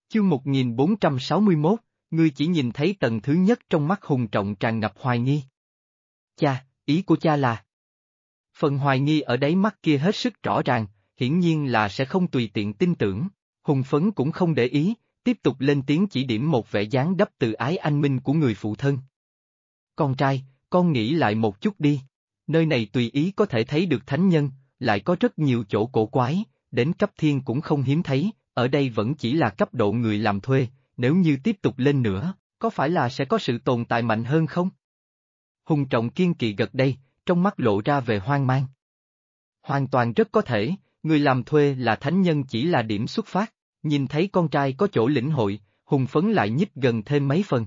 Chương 1461, ngươi chỉ nhìn thấy tầng thứ nhất trong mắt Hùng Trọng tràn ngập hoài nghi. Cha, ý của cha là... Phần hoài nghi ở đáy mắt kia hết sức rõ ràng, hiển nhiên là sẽ không tùy tiện tin tưởng. Hùng Phấn cũng không để ý, tiếp tục lên tiếng chỉ điểm một vẻ dáng đắp từ ái anh minh của người phụ thân. Con trai, con nghĩ lại một chút đi. Nơi này tùy ý có thể thấy được thánh nhân, lại có rất nhiều chỗ cổ quái, đến cấp thiên cũng không hiếm thấy, ở đây vẫn chỉ là cấp độ người làm thuê, nếu như tiếp tục lên nữa, có phải là sẽ có sự tồn tại mạnh hơn không? Hùng Trọng kiên kỳ gật đây, trong mắt lộ ra về hoang mang. Hoàn toàn rất có thể, người làm thuê là thánh nhân chỉ là điểm xuất phát, nhìn thấy con trai có chỗ lĩnh hội, Hùng Phấn lại nhích gần thêm mấy phần.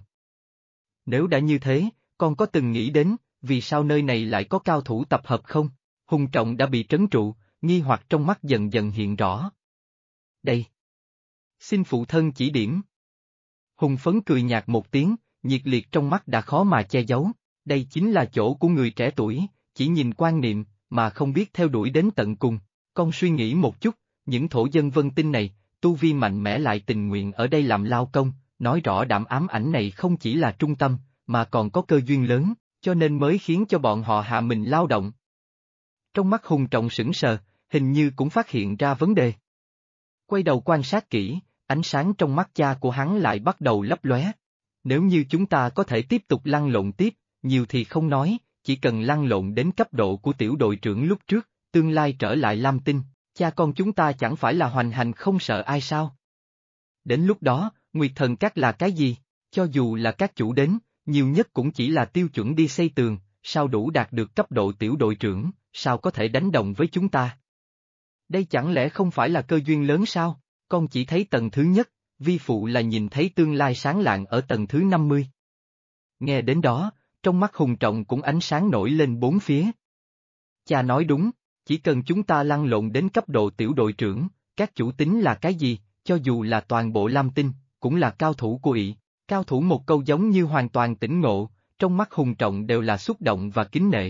Nếu đã như thế, con có từng nghĩ đến, vì sao nơi này lại có cao thủ tập hợp không? Hùng Trọng đã bị trấn trụ, nghi hoặc trong mắt dần dần hiện rõ. Đây. Xin phụ thân chỉ điểm. Hùng Phấn cười nhạt một tiếng, nhiệt liệt trong mắt đã khó mà che giấu. Đây chính là chỗ của người trẻ tuổi, chỉ nhìn quan niệm, mà không biết theo đuổi đến tận cùng. Con suy nghĩ một chút, những thổ dân vân tinh này, tu vi mạnh mẽ lại tình nguyện ở đây làm lao công, nói rõ đảm ám ảnh này không chỉ là trung tâm, mà còn có cơ duyên lớn, cho nên mới khiến cho bọn họ hạ mình lao động. Trong mắt Hùng Trọng sững sờ, hình như cũng phát hiện ra vấn đề. Quay đầu quan sát kỹ, ánh sáng trong mắt cha của hắn lại bắt đầu lấp lóe. Nếu như chúng ta có thể tiếp tục lăn lộn tiếp, nhiều thì không nói, chỉ cần lăn lộn đến cấp độ của tiểu đội trưởng lúc trước, tương lai trở lại Lam Tinh, cha con chúng ta chẳng phải là hoành hành không sợ ai sao? Đến lúc đó, Nguyệt Thần Các là cái gì? Cho dù là các chủ đến, nhiều nhất cũng chỉ là tiêu chuẩn đi xây tường, sao đủ đạt được cấp độ tiểu đội trưởng, sao có thể đánh đồng với chúng ta? Đây chẳng lẽ không phải là cơ duyên lớn sao? Con chỉ thấy tầng thứ nhất, vi phụ là nhìn thấy tương lai sáng lạng ở tầng thứ 50. Nghe đến đó, trong mắt Hùng Trọng cũng ánh sáng nổi lên bốn phía. Cha nói đúng, chỉ cần chúng ta lăn lộn đến cấp độ tiểu đội trưởng, các chủ tính là cái gì, cho dù là toàn bộ Lam Tinh, cũng là cao thủ của ỷ. Cao thủ một câu giống như hoàn toàn tỉnh ngộ, trong mắt Hùng Trọng đều là xúc động và kính nể.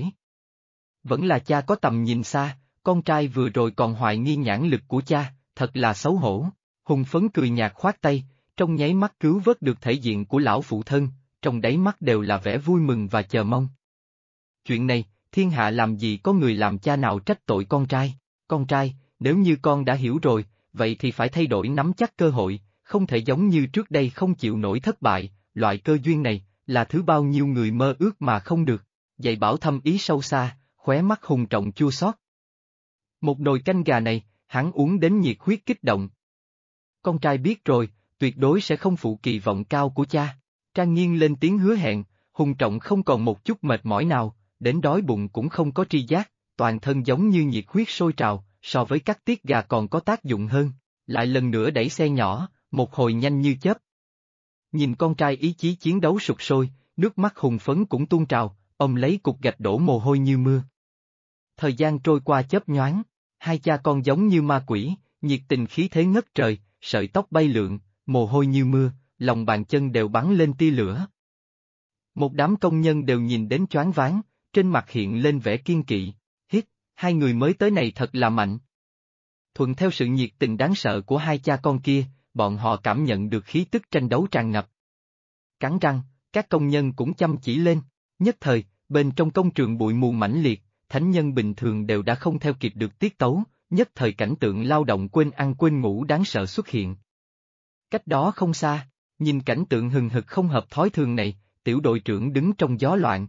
Vẫn là cha có tầm nhìn xa, con trai vừa rồi còn hoài nghi nhãn lực của cha, thật là xấu hổ. Hùng Phấn cười nhạt khoát tay, trong nháy mắt cứu vớt được thể diện của lão phụ thân, trong đáy mắt đều là vẻ vui mừng và chờ mong. Chuyện này, thiên hạ làm gì có người làm cha nào trách tội con trai, nếu như con đã hiểu rồi, vậy thì phải thay đổi nắm chắc cơ hội, không thể giống như trước đây không chịu nổi thất bại, loại cơ duyên này, là thứ bao nhiêu người mơ ước mà không được, dạy bảo thâm ý sâu xa, khóe mắt Hùng Trọng chua xót. Một nồi canh gà này, hắn uống đến nhiệt huyết kích động. Con trai biết rồi, tuyệt đối sẽ không phụ kỳ vọng cao của cha. Trang Nghiên lên tiếng hứa hẹn, Hùng Trọng không còn một chút mệt mỏi nào, đến đói bụng cũng không có tri giác, toàn thân giống như nhiệt huyết sôi trào, so với các tiết gà còn có tác dụng hơn, lại lần nữa đẩy xe nhỏ, một hồi nhanh như chớp. Nhìn con trai ý chí chiến đấu sục sôi, nước mắt Hùng Phấn cũng tuôn trào, ông lấy cục gạch đổ mồ hôi như mưa. Thời gian trôi qua chớp nhoáng, hai cha con giống như ma quỷ, nhiệt tình khí thế ngất trời, sợi tóc bay lượn, mồ hôi như mưa, lòng bàn chân đều bắn lên tia lửa. Một đám công nhân đều nhìn đến choáng váng, trên mặt hiện lên vẻ kiên kỵ, hít, hai người mới tới này thật là mạnh. Thuận theo sự nhiệt tình đáng sợ của hai cha con kia, bọn họ cảm nhận được khí tức tranh đấu tràn ngập. Cắn răng, các công nhân cũng chăm chỉ lên, nhất thời, bên trong công trường bụi mù mãnh liệt, thánh nhân bình thường đều đã không theo kịp được tiết tấu, nhất thời cảnh tượng lao động quên ăn quên ngủ đáng sợ xuất hiện. Cách đó không xa, nhìn cảnh tượng hừng hực không hợp thói thường này, tiểu đội trưởng đứng trong gió loạn.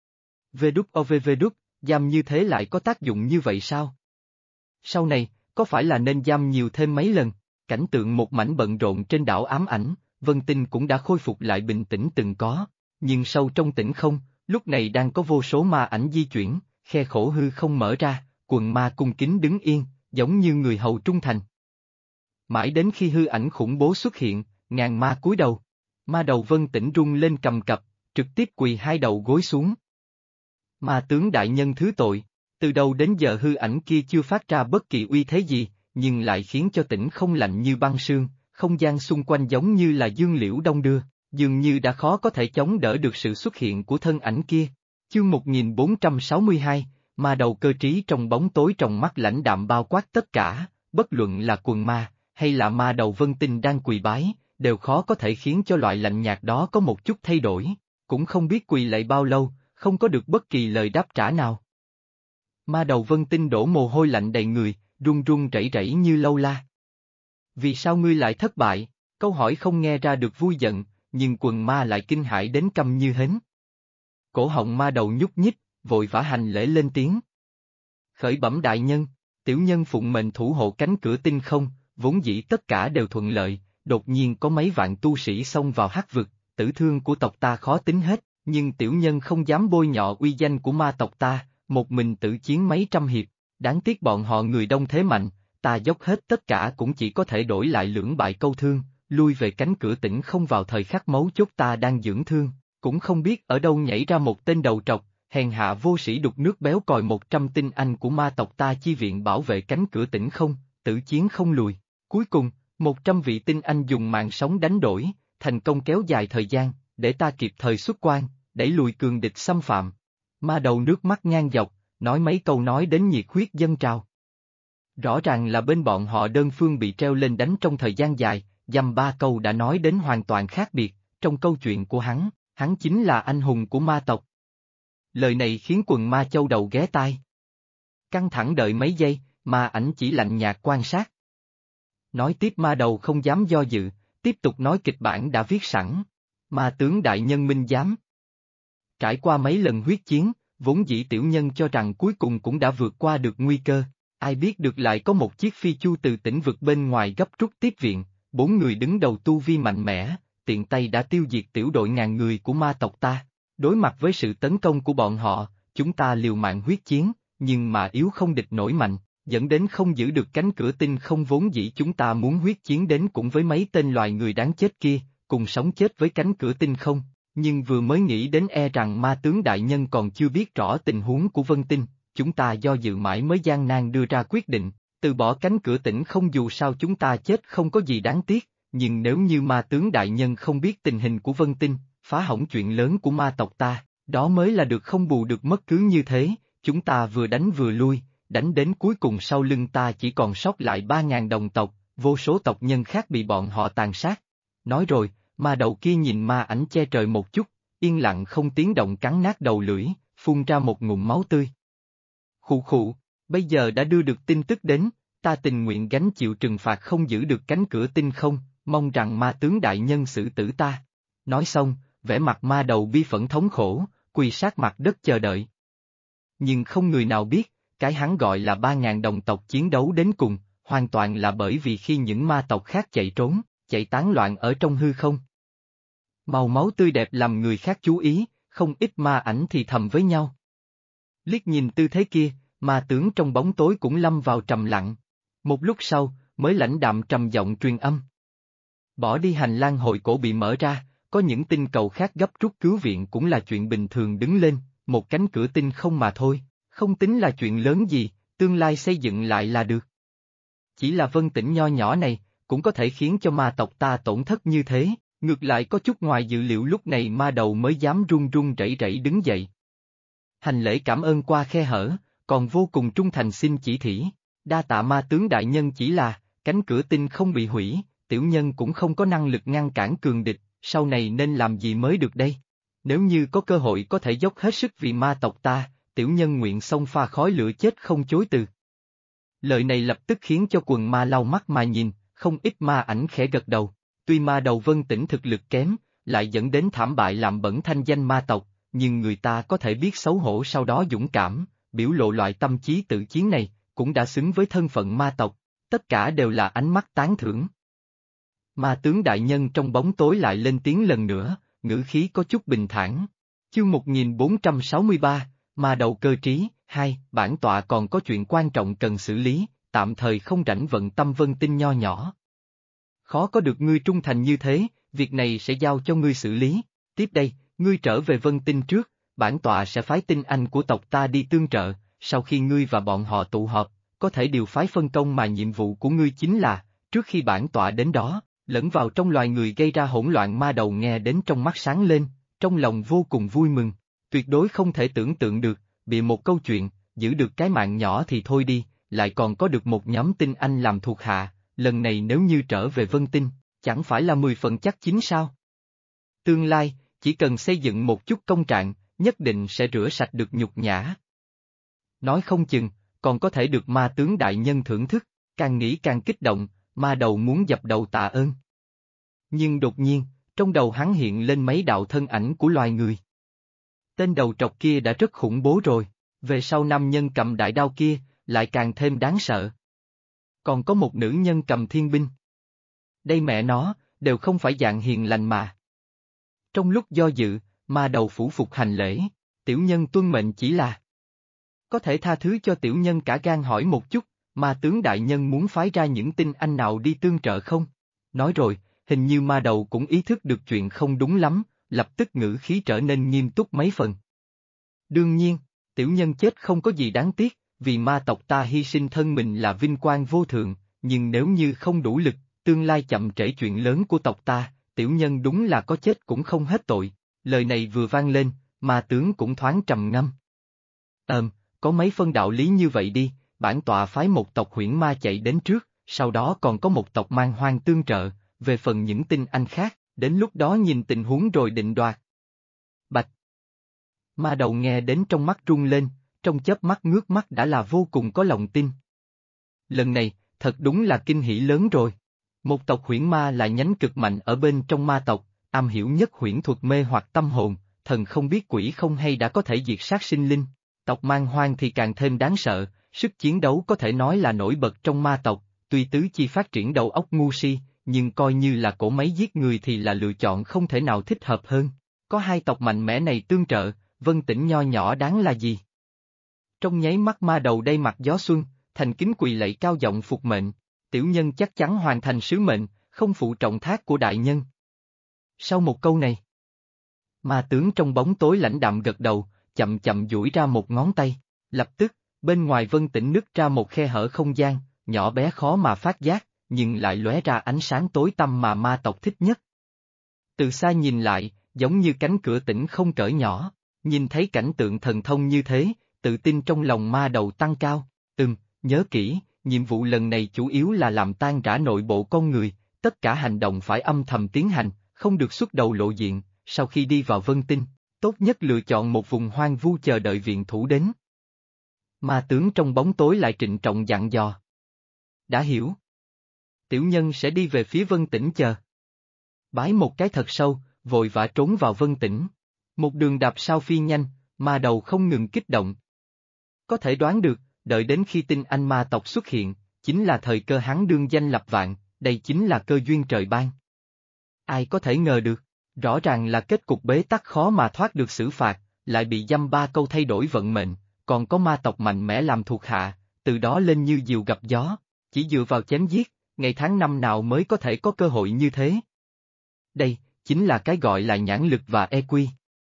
Giam như thế lại có tác dụng như vậy sao? Sau này, có phải là nên giam nhiều thêm mấy lần? Cảnh tượng một mảnh bận rộn trên đảo ám ảnh, Vân Tinh cũng đã khôi phục lại bình tĩnh từng có, nhưng sâu trong tĩnh không, lúc này đang có vô số ma ảnh di chuyển, khe khổ hư không mở ra, quần ma cung kính đứng yên, giống như người hầu trung thành. Mãi đến khi hư ảnh khủng bố xuất hiện, ngàn ma cúi đầu. Ma đầu Vân Tĩnh rung lên cầm cập, trực tiếp quỳ hai đầu gối xuống. Ma tướng đại nhân thứ tội, từ đầu đến giờ hư ảnh kia chưa phát ra bất kỳ uy thế gì, nhưng lại khiến cho Tĩnh không lạnh như băng sương, không gian xung quanh giống như là dương liễu đông đưa, dường như đã khó có thể chống đỡ được sự xuất hiện của thân ảnh kia. Chương 1462, ma đầu cơ trí trong bóng tối trong mắt lãnh đạm bao quát tất cả, bất luận là quần ma, hay là ma đầu Vân Tinh đang quỳ bái, đều khó có thể khiến cho loại lạnh nhạt đó có một chút thay đổi, cũng không biết quỳ lạy bao lâu, không có được bất kỳ lời đáp trả nào. Ma đầu Vân Tinh đổ mồ hôi lạnh đầy người, run run rẩy rẩy như lâu la. Vì sao ngươi lại thất bại? Câu hỏi không nghe ra được vui giận, nhưng quần ma lại kinh hãi đến câm như hến. Cổ họng ma đầu nhúc nhích, vội vã hành lễ lên tiếng. Khởi bẩm đại nhân, tiểu nhân phụng mệnh thủ hộ cánh cửa tinh không, vốn dĩ tất cả đều thuận lợi, đột nhiên có mấy vạn tu sĩ xông vào hắc vực, tử thương của tộc ta khó tính hết, nhưng tiểu nhân không dám bôi nhọ uy danh của ma tộc ta, một mình tự chiến mấy trăm hiệp, đáng tiếc bọn họ người đông thế mạnh, ta dốc hết tất cả cũng chỉ có thể đổi lại lưỡng bại câu thương, lui về cánh cửa tỉnh không vào thời khắc mấu chốt ta đang dưỡng thương, cũng không biết ở đâu nhảy ra một tên đầu trọc, hèn hạ vô sĩ đục nước béo còi 100 tinh anh của ma tộc ta chi viện bảo vệ cánh cửa tỉnh không, tử chiến không lùi. Cuối cùng, 100 vị tinh anh dùng mạng sống đánh đổi, thành công kéo dài thời gian, để ta kịp thời xuất quan, đẩy lùi cường địch xâm phạm. Ma đầu nước mắt ngang dọc, nói mấy câu nói đến nhiệt huyết dâng trào. Rõ ràng là bên bọn họ đơn phương bị treo lên đánh trong thời gian dài, dăm ba câu đã nói đến hoàn toàn khác biệt, trong câu chuyện của hắn chính là anh hùng của ma tộc. Lời này khiến quần ma châu đầu ghé tai. Căng thẳng đợi mấy giây, ma ảnh chỉ lạnh nhạt quan sát. Nói tiếp ma đầu không dám do dự, tiếp tục nói kịch bản đã viết sẵn. Ma tướng đại nhân minh giám. Trải qua mấy lần huyết chiến, vốn dĩ tiểu nhân cho rằng cuối cùng cũng đã vượt qua được nguy cơ, ai biết được lại có một chiếc phi chu từ tỉnh vực bên ngoài gấp rút tiếp viện, 4 người đứng đầu tu vi mạnh mẽ, tiện tay đã tiêu diệt tiểu đội ngàn người của ma tộc ta. Đối mặt với sự tấn công của bọn họ, chúng ta liều mạng huyết chiến, nhưng mà yếu không địch nổi mạnh, dẫn đến không giữ được cánh cửa tinh không vốn dĩ chúng ta muốn huyết chiến đến cũng với mấy tên loài người đáng chết kia, cùng sống chết với cánh cửa tinh không, nhưng vừa mới nghĩ đến e rằng ma tướng đại nhân còn chưa biết rõ tình huống của Vân Tinh, chúng ta do dự mãi mới gian nan đưa ra quyết định, từ bỏ cánh cửa tỉnh không dù sao chúng ta chết không có gì đáng tiếc, nhưng nếu như ma tướng đại nhân không biết tình hình của Vân Tinh, phá hỏng chuyện lớn của ma tộc ta, đó mới là được không bù được mất cứ như thế, chúng ta vừa đánh vừa lui, đánh đến cuối cùng sau lưng ta chỉ còn sót lại 3.000 đồng tộc, vô số tộc nhân khác bị bọn họ tàn sát. Nói rồi, ma đầu kia nhìn ma ảnh che trời một chút, yên lặng không tiếng động cắn nát đầu lưỡi, phun ra một ngụm máu tươi. Khụ khụ, bây giờ đã đưa được tin tức đến, ta tình nguyện gánh chịu trừng phạt không giữ được cánh cửa tinh không, mong rằng ma tướng đại nhân xử tử ta. Nói xong, vẻ mặt ma đầu bi phẫn thống khổ, quỳ sát mặt đất chờ đợi. Nhưng không người nào biết, cái hắn gọi là 3.000 đồng tộc chiến đấu đến cùng, hoàn toàn là bởi vì khi những ma tộc khác chạy trốn, chạy tán loạn ở trong hư không. Màu máu tươi đẹp làm người khác chú ý, không ít ma ảnh thì thầm với nhau. Liếc nhìn tư thế kia, ma tướng trong bóng tối cũng lâm vào trầm lặng. Một lúc sau, mới lãnh đạm trầm giọng truyền âm. Bỏ đi hành lang hội cổ bị mở ra, có những tinh cầu khác gấp rút cứu viện cũng là chuyện bình thường đứng lên, một cánh cửa tinh không mà thôi, không tính là chuyện lớn gì, tương lai xây dựng lại là được. Chỉ là Vân Tỉnh nho nhỏ này, cũng có thể khiến cho ma tộc ta tổn thất như thế, ngược lại có chút ngoài dự liệu lúc này ma đầu mới dám run run rẩy rẩy đứng dậy. Hành lễ cảm ơn qua khe hở, còn vô cùng trung thành xin chỉ thị, đa tạ ma tướng đại nhân chỉ là, cánh cửa tinh không bị hủy, tiểu nhân cũng không có năng lực ngăn cản cường địch, sau này nên làm gì mới được đây? Nếu như có cơ hội có thể dốc hết sức vì ma tộc ta, tiểu nhân nguyện xông pha khói lửa chết không chối từ. Lời này lập tức khiến cho quần ma lau mắt mà nhìn, không ít ma ảnh khẽ gật đầu, tuy ma đầu Vân Tỉnh thực lực kém, lại dẫn đến thảm bại làm bẩn thanh danh ma tộc, nhưng người ta có thể biết xấu hổ sau đó dũng cảm, biểu lộ loại tâm chí tự chiến này, cũng đã xứng với thân phận ma tộc, tất cả đều là ánh mắt tán thưởng. Ma tướng đại nhân trong bóng tối lại lên tiếng lần nữa, ngữ khí có chút bình thản. Chương 1463, Ma đầu cơ trí, 2, bản tọa còn có chuyện quan trọng cần xử lý, tạm thời không rảnh vận tâm Vân Tinh nho nhỏ. Khó có được ngươi trung thành như thế, việc này sẽ giao cho ngươi xử lý. Tiếp đây, ngươi trở về Vân Tinh trước, bản tọa sẽ phái tinh anh của tộc ta đi tương trợ, sau khi ngươi và bọn họ tụ họp, có thể điều phái phân công mà nhiệm vụ của ngươi chính là, trước khi bản tọa đến đó, lẫn vào trong loài người gây ra hỗn loạn. Ma đầu nghe đến trong mắt sáng lên, trong lòng vô cùng vui mừng, tuyệt đối không thể tưởng tượng được, bịa một câu chuyện, giữ được cái mạng nhỏ thì thôi đi, lại còn có được một nhóm tinh anh làm thuộc hạ, lần này nếu như trở về Vân Tinh, chẳng phải là 10 phần chắc chín sao? Tương lai, chỉ cần xây dựng một chút công trạng, nhất định sẽ rửa sạch được nhục nhã. Nói không chừng, còn có thể được ma tướng đại nhân thưởng thức, càng nghĩ càng kích động, ma đầu muốn dập đầu tạ ơn. Nhưng đột nhiên, trong đầu hắn hiện lên mấy đạo thân ảnh của loài người. Tên đầu trọc kia đã rất khủng bố rồi, về sau nam nhân cầm đại đao kia, lại càng thêm đáng sợ. Còn có một nữ nhân cầm thiên binh. Đây mẹ nó, đều không phải dạng hiền lành mà. Trong lúc do dự, ma đầu phủ phục hành lễ, tiểu nhân tuân mệnh chỉ là. Có thể tha thứ cho tiểu nhân cả gan hỏi một chút, ma tướng đại nhân muốn phái ra những tinh anh nào đi tương trợ không? Nói rồi, hình như ma đầu cũng ý thức được chuyện không đúng lắm, lập tức ngữ khí trở nên nghiêm túc mấy phần. Đương nhiên, tiểu nhân chết không có gì đáng tiếc, vì ma tộc ta hy sinh thân mình là vinh quang vô thượng, nhưng nếu như không đủ lực, tương lai chậm trễ chuyện lớn của tộc ta, tiểu nhân đúng là có chết cũng không hết tội. Lời này vừa vang lên, ma tướng cũng thoáng trầm ngâm. Có mấy phân đạo lý như vậy đi, bản tọa phái một tộc huyễn ma chạy đến trước, sau đó còn có một tộc man hoang tương trợ, về phần những tinh anh khác, đến lúc đó nhìn tình huống rồi định đoạt. Bạch! Ma đầu nghe đến trong mắt rung lên, trong chớp mắt ngước mắt đã là vô cùng có lòng tin. Lần này, thật đúng là kinh hỉ lớn rồi. Một tộc huyễn ma là nhánh cực mạnh ở bên trong ma tộc, am hiểu nhất huyễn thuật mê hoặc tâm hồn, thần không biết quỷ không hay đã có thể diệt sát sinh linh. Tộc man hoang thì càng thêm đáng sợ, sức chiến đấu có thể nói là nổi bật trong ma tộc, tuy tứ chi phát triển đầu óc ngu si, nhưng coi như là cỗ máy giết người thì là lựa chọn không thể nào thích hợp hơn. Có hai tộc mạnh mẽ này tương trợ, Vân Tĩnh nho nhỏ đáng là gì? Trong nháy mắt ma đầu đây mặt gió xuân, thành kính quỳ lạy cao giọng phục mệnh, tiểu nhân chắc chắn hoàn thành sứ mệnh, không phụ trọng thác của đại nhân. Sau một câu này, ma tướng trong bóng tối lãnh đạm gật đầu, chậm chậm duỗi ra một ngón tay, lập tức, bên ngoài Vân Tĩnh nứt ra một khe hở không gian, nhỏ bé khó mà phát giác, nhưng lại lóe ra ánh sáng tối tăm mà ma tộc thích nhất. Từ xa nhìn lại, giống như cánh cửa tĩnh không cỡ nhỏ, nhìn thấy cảnh tượng thần thông như thế, tự tin trong lòng ma đầu tăng cao, nhớ kỹ, nhiệm vụ lần này chủ yếu là làm tan rã nội bộ con người, tất cả hành động phải âm thầm tiến hành, không được xuất đầu lộ diện, sau khi đi vào Vân Tinh, tốt nhất lựa chọn một vùng hoang vu chờ đợi viện thủ đến. Ma tướng trong bóng tối lại trịnh trọng dặn dò. Đã hiểu. Tiểu nhân sẽ đi về phía Vân Tĩnh chờ. Bái một cái thật sâu, vội vã trốn vào Vân Tĩnh. Một đường đạp sao phi nhanh, ma đầu không ngừng kích động. Có thể đoán được, đợi đến khi tinh anh ma tộc xuất hiện, chính là thời cơ hắn đương danh lập vạn, đây chính là cơ duyên trời ban. Ai có thể ngờ được, rõ ràng là kết cục bế tắc khó mà thoát được xử phạt, lại bị dăm ba câu thay đổi vận mệnh, còn có ma tộc mạnh mẽ làm thuộc hạ, từ đó lên như diều gặp gió, chỉ dựa vào chém giết, ngày tháng năm nào mới có thể có cơ hội như thế. Đây, chính là cái gọi là nhãn lực và EQ.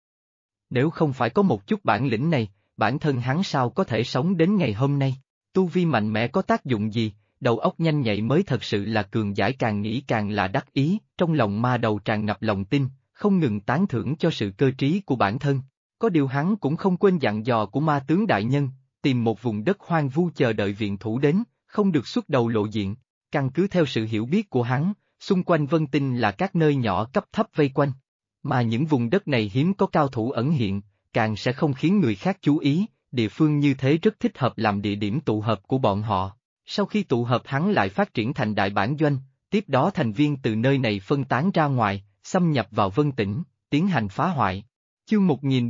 Nếu không phải có một chút bản lĩnh này, bản thân hắn sao có thể sống đến ngày hôm nay, tu vi mạnh mẽ có tác dụng gì, đầu óc nhanh nhạy mới thật sự là cường giải, càng nghĩ càng là đắc ý, trong lòng ma đầu tràn ngập lòng tin, không ngừng tán thưởng cho sự cơ trí của bản thân. Có điều hắn cũng không quên dặn dò của ma tướng đại nhân, tìm một vùng đất hoang vu chờ đợi viện thủ đến, không được xuất đầu lộ diện, căn cứ theo sự hiểu biết của hắn, xung quanh Vân Tinh là các nơi nhỏ cấp thấp vây quanh, mà những vùng đất này hiếm có cao thủ ẩn hiện, càng sẽ không khiến người khác chú ý, địa phương như thế rất thích hợp làm địa điểm tụ hợp của bọn họ. Sau khi tụ hợp hắn lại phát triển thành đại bản doanh, tiếp đó thành viên từ nơi này phân tán ra ngoài, xâm nhập vào Vân Tĩnh, tiến hành phá hoại. Chương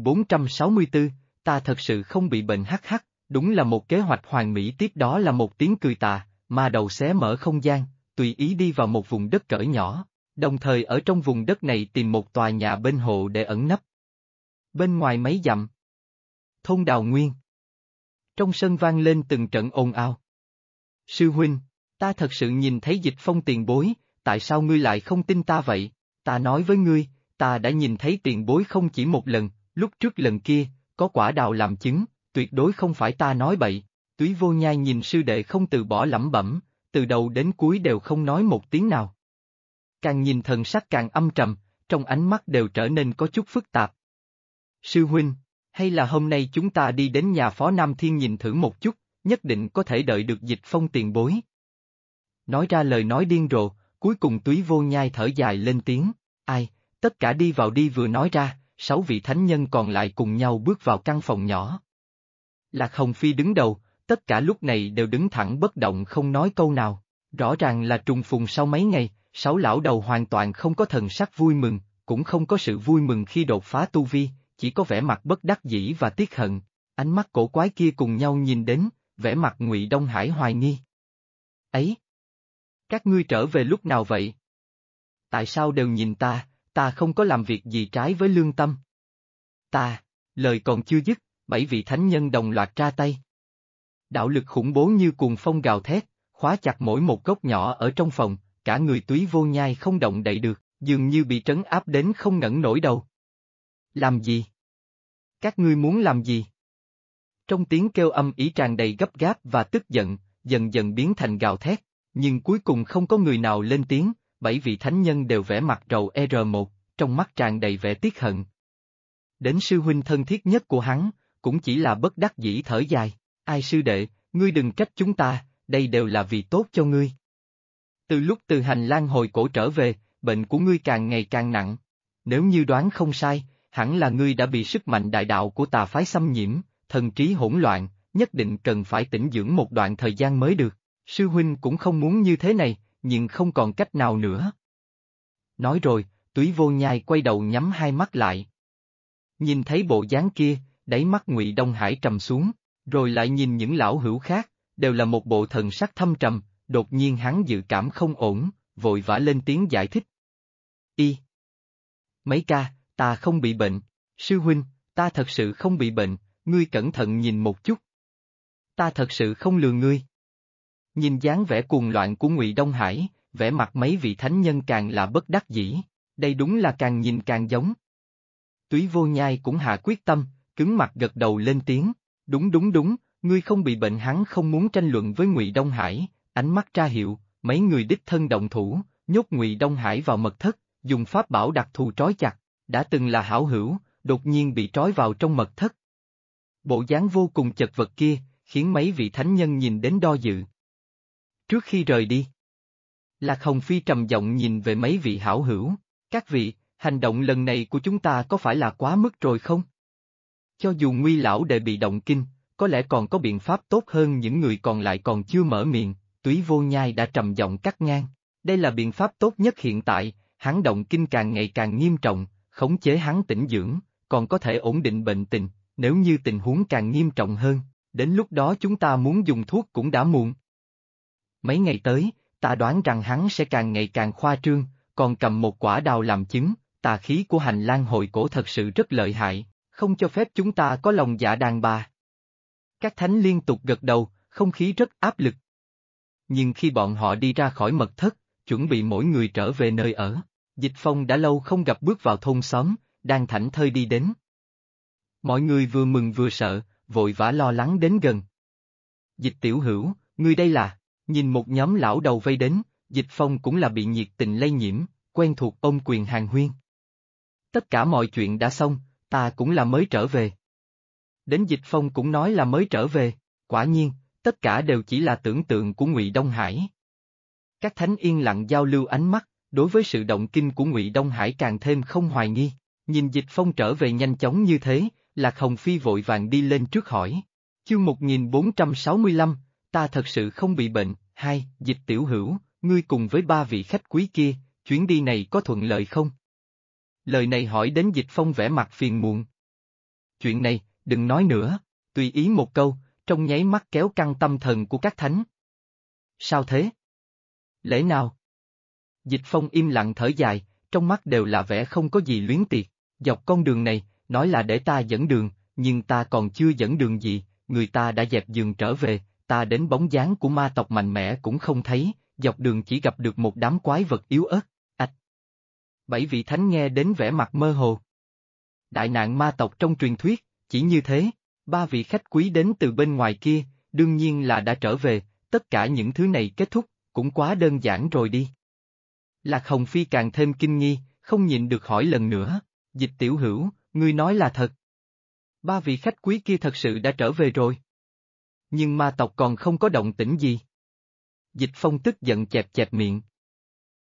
1464, ta thật sự không bị bệnh hắc, đúng là một kế hoạch hoàn mỹ. Tiếp đó là một tiếng cười tà, ma đầu xé mở không gian, tùy ý đi vào một vùng đất cỡ nhỏ, đồng thời ở trong vùng đất này tìm một tòa nhà bên hồ để ẩn nấp. Bên ngoài mấy dặm, thôn Đào Nguyên. Trong sân vang lên từng trận ồn ào. Sư huynh, ta thật sự nhìn thấy Dịch Phong tiền bối, tại sao ngươi lại không tin ta vậy? Ta nói với ngươi, ta đã nhìn thấy tiền bối không chỉ một lần, lúc trước lần kia, có quả đào làm chứng, tuyệt đối không phải ta nói bậy. Túy Vô Nhai nhìn sư đệ không từ bỏ lẩm bẩm, từ đầu đến cuối đều không nói một tiếng nào. Càng nhìn thần sắc càng âm trầm, trong ánh mắt đều trở nên có chút phức tạp. Sư huynh, hay là hôm nay chúng ta đi đến nhà Phó Nam Thiên nhìn thử một chút, nhất định có thể đợi được Dịch Phong tiền bối. Nói ra lời nói điên rồ, cuối cùng Túy Vô Nhai thở dài lên tiếng, ai, tất cả đi vào đi vừa nói ra, 6 vị thánh nhân còn lại cùng nhau bước vào căn phòng nhỏ. Lạc Hồng Phi đứng đầu, tất cả lúc này đều đứng thẳng bất động không nói câu nào, rõ ràng là trùng phùng sau mấy ngày, 6 lão đầu hoàn toàn không có thần sắc vui mừng, cũng không có sự vui mừng khi đột phá tu vi, chỉ có vẻ mặt bất đắc dĩ và tiếc hận, ánh mắt cổ quái kia cùng nhau nhìn đến, vẻ mặt Ngụy Đông Hải hoài nghi. Ấy! Các ngươi trở về lúc nào vậy? Tại sao đều nhìn ta không có làm việc gì trái với lương tâm. Lời còn chưa dứt, 7 vị thánh nhân đồng loạt ra tay. Đạo lực khủng bố như cuồng phong gào thét, khóa chặt mỗi một góc nhỏ ở trong phòng, cả người Túy Vô Nhai không động đậy được, dường như bị trấn áp đến không ngẩng nổi đầu. Làm gì? Các ngươi muốn làm gì? Trong tiếng kêu âm ỉ tràn đầy gấp gáp và tức giận, dần dần biến thành gào thét, nhưng cuối cùng không có người nào lên tiếng, 7 vị thánh nhân đều vẽ mặt rầu R1, trong mắt tràn đầy vẻ tiếc hận. Đến sư huynh thân thiết nhất của hắn, cũng chỉ là bất đắc dĩ thở dài, ai sư đệ, ngươi đừng trách chúng ta, đây đều là vì tốt cho ngươi. Từ lúc từ hành lang hồi cổ trở về, bệnh của ngươi càng ngày càng nặng. Nếu như đoán không sai, hẳn là ngươi đã bị sức mạnh đại đạo của tà phái xâm nhiễm, thần trí hỗn loạn, nhất định cần phải tĩnh dưỡng một đoạn thời gian mới được. Sư huynh cũng không muốn như thế này, nhưng không còn cách nào nữa. Nói rồi, Túy Vô Nhai quay đầu nhắm hai mắt lại. Nhìn thấy bộ dáng kia, đáy mắt Ngụy Đông Hải trầm xuống, rồi lại nhìn những lão hữu khác, đều là một bộ thần sắc thâm trầm, đột nhiên hắn dự cảm không ổn, vội vã lên tiếng giải thích. Mấy ca, ta không bị bệnh, sư huynh, ta thật sự không bị bệnh, ngươi cẩn thận nhìn một chút. Ta thật sự không lừa ngươi. Nhìn dáng vẻ cuồng loạn của Ngụy Đông Hải, vẻ mặt mấy vị thánh nhân càng là bất đắc dĩ, đây đúng là càng nhìn càng giống. Túy Vô Nhai cũng hạ quyết tâm, cứng mặt gật đầu lên tiếng, đúng, ngươi không bị bệnh. Hắn không muốn tranh luận với Ngụy Đông Hải, ánh mắt ra hiệu, mấy người đích thân động thủ, nhốt Ngụy Đông Hải vào mật thất, dùng pháp bảo đặc thù trói chặt, đã từng là hảo hữu, đột nhiên bị trói vào trong mật thất. Bộ dáng vô cùng chật vật kia, khiến mấy vị thánh nhân nhìn đến do dự. Trước khi rời đi, Lạc Hồng Phi trầm giọng nhìn về mấy vị hảo hữu, các vị, hành động lần này của chúng ta có phải là quá mức rồi không? Cho dù Nguy lão đệ bị động kinh, có lẽ còn có biện pháp tốt hơn. Những người còn lại còn chưa mở miệng, Túy Vô Nhai đã trầm giọng cắt ngang, đây là biện pháp tốt nhất hiện tại, hắn động kinh càng ngày càng nghiêm trọng, khống chế hắn tĩnh dưỡng, còn có thể ổn định bệnh tình, nếu như tình huống càng nghiêm trọng hơn, đến lúc đó chúng ta muốn dùng thuốc cũng đã muộn. Mấy ngày tới, ta đoán rằng hắn sẽ càng ngày càng khoa trương, còn cầm một quả đào làm chứng, tà khí của hành lang hội cổ thật sự rất lợi hại, không cho phép chúng ta có lòng dạ đàn bà. Các thánh liên tục gật đầu, không khí rất áp lực. Nhưng khi bọn họ đi ra khỏi mật thất, chuẩn bị mỗi người trở về nơi ở, Dịch Phong đã lâu không gặp bước vào thôn xóm, đang thảnh thơi đi đến. Mọi người vừa mừng vừa sợ, vội vã lo lắng đến gần. Dịch tiểu hữu, ngươi đây là, nhìn một nhóm lão đầu vây đến, Dịch Phong cũng là bị nhiệt tình lây nhiễm, quen thuộc ôm quyền hàn huyên. Tất cả mọi chuyện đã xong, ta cũng là mới trở về. Đến Dịch Phong cũng nói là mới trở về, quả nhiên, tất cả đều chỉ là tưởng tượng của Ngụy Đông Hải. Các thánh yên lặng giao lưu ánh mắt, đối với sự động kinh của Ngụy Đông Hải càng thêm không hoài nghi, nhìn Dịch Phong trở về nhanh chóng như thế, Lạc Hồng Phi vội vàng đi lên trước hỏi. Chương 1465, ta thật sự không bị bệnh. Hai, Dịch tiểu hữu, ngươi cùng với 3 vị khách quý kia, chuyến đi này có thuận lợi không? Lời này hỏi đến Dịch Phong vẻ mặt phiền muộn. Chuyện này, đừng nói nữa, tùy ý một câu, trong nháy mắt kéo căng tâm thần của các thánh. Sao thế? Lẽ nào? Dịch Phong im lặng thở dài, trong mắt đều là vẻ không có gì luyến tiếc. Dọc con đường này, nói là để ta dẫn đường, nhưng ta còn chưa dẫn đường gì, người ta đã dẹp giường trở về, ta đến bóng dáng của ma tộc mạnh mẽ cũng không thấy, dọc đường chỉ gặp được một đám quái vật yếu ớt. 7 vị thánh nghe đến vẻ mặt mơ hồ. Đại nạn ma tộc trong truyền thuyết, chỉ như thế, 3 vị khách quý đến từ bên ngoài kia, đương nhiên là đã trở về, tất cả những thứ này kết thúc, cũng quá đơn giản rồi đi. Lạc Hồng Phi càng thêm kinh nghi, không nhịn được hỏi lần nữa, Dịch tiểu hữu, ngươi nói là thật. 3 vị khách quý kia thật sự đã trở về rồi. Nhưng ma tộc còn không có động tĩnh gì. Dịch Phong tức giận chẹp chẹp miệng.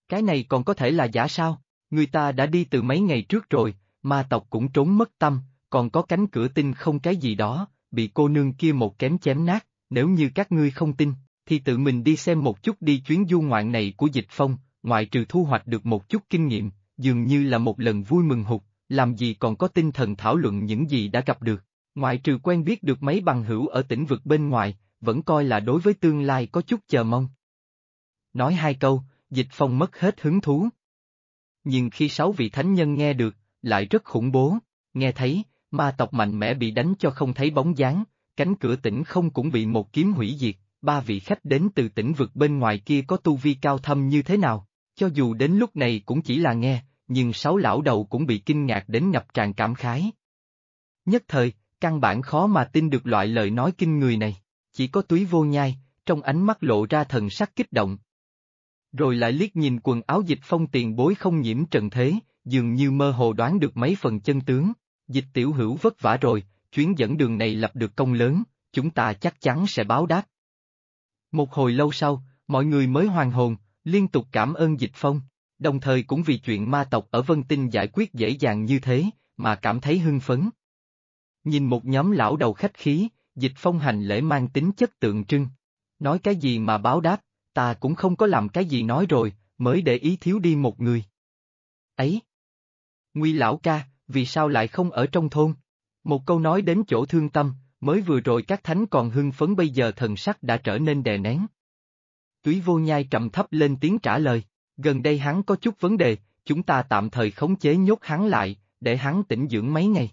Cái này còn có thể là giả sao? Người ta đã đi từ mấy ngày trước rồi, ma tộc cũng trốn mất tâm, còn có cánh cửa tinh không cái gì đó, bị cô nương kia một kém chém nát, nếu như các ngươi không tin, thì tự mình đi xem một chút đi chuyến du ngoạn này của Dịch Phong, ngoại trừ thu hoạch được một chút kinh nghiệm, dường như là một lần vui mừng hụt, làm gì còn có tinh thần thảo luận những gì đã gặp được, ngoại trừ quen biết được mấy bằng hữu ở tỉnh vực bên ngoài, vẫn coi là đối với tương lai có chút chờ mong. Nói hai câu, Dịch Phong mất hết hứng thú. Nhưng khi 6 vị thánh nhân nghe được, lại rất khủng bố, nghe thấy, ma tộc mạnh mẽ bị đánh cho không thấy bóng dáng, cánh cửa tỉnh không cũng bị một kiếm hủy diệt, 3 vị khách đến từ tỉnh vực bên ngoài kia có tu vi cao thâm như thế nào, cho dù đến lúc này cũng chỉ là nghe, nhưng 6 lão đầu cũng bị kinh ngạc đến ngập tràn cảm khái. Nhất thời, căn bản khó mà tin được loại lời nói kinh người này, chỉ có Túy Vô Nhai, trong ánh mắt lộ ra thần sắc kích động. Rồi lại liếc nhìn quần áo Dịch Phong tiền bối không nhiễm trần thế, dường như mơ hồ đoán được mấy phần chân tướng. Dịch tiểu hữu vất vả rồi, chuyến dẫn đường này lập được công lớn, chúng ta chắc chắn sẽ báo đáp. Một hồi lâu sau, mọi người mới hoàn hồn, liên tục cảm ơn Dịch Phong, đồng thời cũng vì chuyện ma tộc ở Vân Tinh giải quyết dễ dàng như thế, mà cảm thấy hưng phấn. Nhìn một nhóm lão đầu khách khí, Dịch Phong hành lễ mang tính chất tượng trưng. Nói cái gì mà báo đáp, ta cũng không có làm cái gì nói rồi, mới để ý thiếu đi một người. Ấy! Nguy lão ca, vì sao lại không ở trong thôn? Một câu nói đến chỗ thương tâm, mới vừa rồi các thánh còn hưng phấn bây giờ thần sắc đã trở nên đè nén. Túy Vô Nhai trầm thấp lên tiếng trả lời, gần đây hắn có chút vấn đề, chúng ta tạm thời khống chế nhốt hắn lại, để hắn tĩnh dưỡng mấy ngày.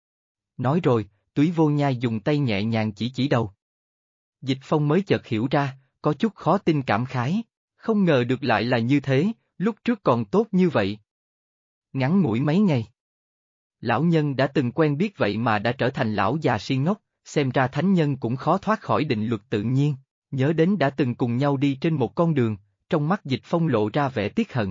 Nói rồi, Túy Vô Nhai dùng tay nhẹ nhàng chỉ đầu. Dịch Phong mới chợt hiểu ra, có chút khó tin cảm khái, không ngờ được lại là như thế, lúc trước còn tốt như vậy. Ngắn ngủi mấy ngày. Lão nhân đã từng quen biết vậy mà đã trở thành lão già si ngốc, xem ra thánh nhân cũng khó thoát khỏi định luật tự nhiên, nhớ đến đã từng cùng nhau đi trên một con đường, trong mắt Dịch Phong lộ ra vẻ tiếc hận.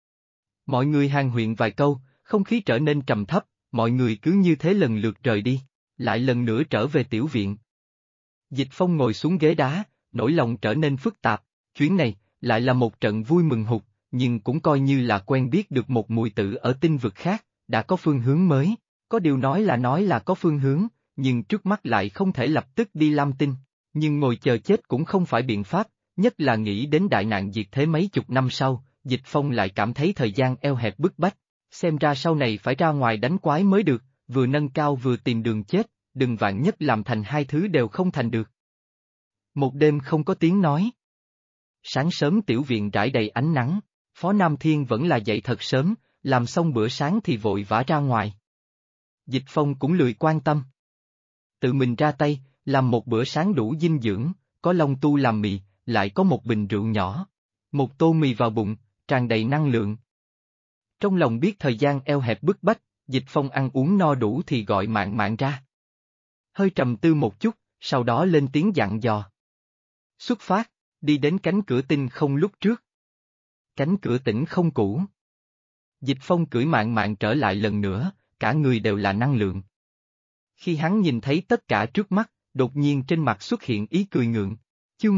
Mọi người hàn huyên vài câu, không khí trở nên trầm thấp, mọi người cứ như thế lần lượt rời đi, lại lần nữa trở về tiểu viện. Dịch Phong ngồi xuống ghế đá, nỗi lòng trở nên phức tạp, chuyến này, lại là một trận vui mừng hụt, nhưng cũng coi như là quen biết được một mùi tử ở tinh vực khác, đã có phương hướng mới, có điều nói là có phương hướng, nhưng trước mắt lại không thể lập tức đi Lam Tinh, nhưng ngồi chờ chết cũng không phải biện pháp, nhất là nghĩ đến đại nạn diệt thế mấy chục năm sau, Dịch Phong lại cảm thấy thời gian eo hẹp bức bách, xem ra sau này phải ra ngoài đánh quái mới được, vừa nâng cao vừa tìm đường chết, đừng vạn nhất làm thành hai thứ đều không thành được. Một đêm không có tiếng nói. Sáng sớm tiểu viện rải đầy ánh nắng, Phó Nam Thiên vẫn là dậy thật sớm, làm xong bữa sáng thì vội vã ra ngoài. Dịch Phong cũng lười quan tâm. Tự mình ra tay, làm một bữa sáng đủ dinh dưỡng, có long tu làm mì, lại có một bình rượu nhỏ. Một tô mì vào bụng, tràn đầy năng lượng. Trong lòng biết thời gian eo hẹp bức bách, Dịch Phong ăn uống no đủ thì gọi Mạn Mạn ra. Hơi trầm tư một chút, sau đó lên tiếng dặn dò. Xuất phát, đi đến cánh cửa tinh không lúc trước. Cánh cửa tỉnh không cũ. Dịch Phong cưỡi Mạn Mạn trở lại lần nữa, cả người đều là năng lượng. Khi hắn nhìn thấy tất cả trước mắt, đột nhiên trên mặt xuất hiện ý cười ngượng. Chương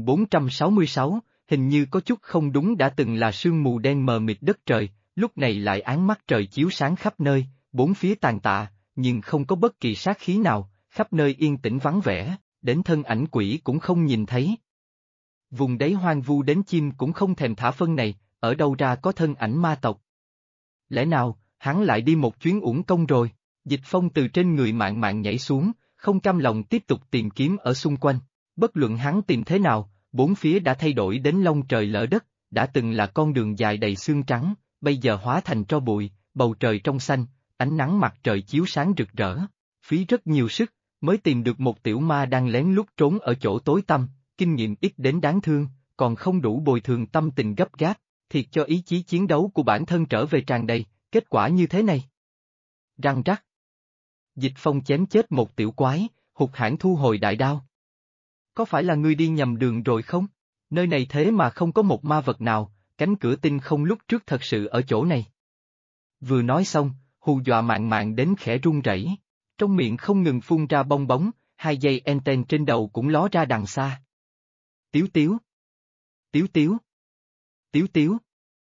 1466, hình như có chút không đúng, đã từng là sương mù đen mờ mịt đất trời, lúc này lại áng mắt trời chiếu sáng khắp nơi, bốn phía tàn tạ, nhưng không có bất kỳ sát khí nào, khắp nơi yên tĩnh vắng vẻ, đến thân ảnh quỷ cũng không nhìn thấy. Vùng đáy hoang vu đến chim cũng không thèm thả phân này, ở đâu ra có thân ảnh ma tộc. Lẽ nào, hắn lại đi một chuyến uổng công rồi? Dịch Phong từ trên người Mạn Mạn nhảy xuống, không cam lòng tiếp tục tìm kiếm ở xung quanh. Bất luận hắn tìm thế nào, bốn phía đã thay đổi đến lông trời lỡ đất, đã từng là con đường dài đầy xương trắng, bây giờ hóa thành tro bụi, bầu trời trong xanh, ánh nắng mặt trời chiếu sáng rực rỡ. Phí rất nhiều sức, mới tìm được một tiểu ma đang lén lút trốn ở chỗ tối tăm, kinh nghiệm ít đến đáng thương, còn không đủ bồi thường tâm tình gấp gáp, thiệt cho ý chí chiến đấu của bản thân trở về tràn đầy, kết quả như thế này. Răng rắc. Dịch Phong chém chết một tiểu quái, hụt hãn thu hồi đại đao. Có phải là ngươi đi nhầm đường rồi không? Nơi này thế mà không có một ma vật nào, cánh cửa tinh không lúc trước thật sự ở chỗ này. Vừa nói xong, hù dọa Mạn Mạn đến khẽ run rẩy, trong miệng không ngừng phun ra bong bóng, 2 dây anten trên đầu cũng ló ra đằng xa. Tiếu tiếu. Tiếu tiếu. Tiếu tiếu.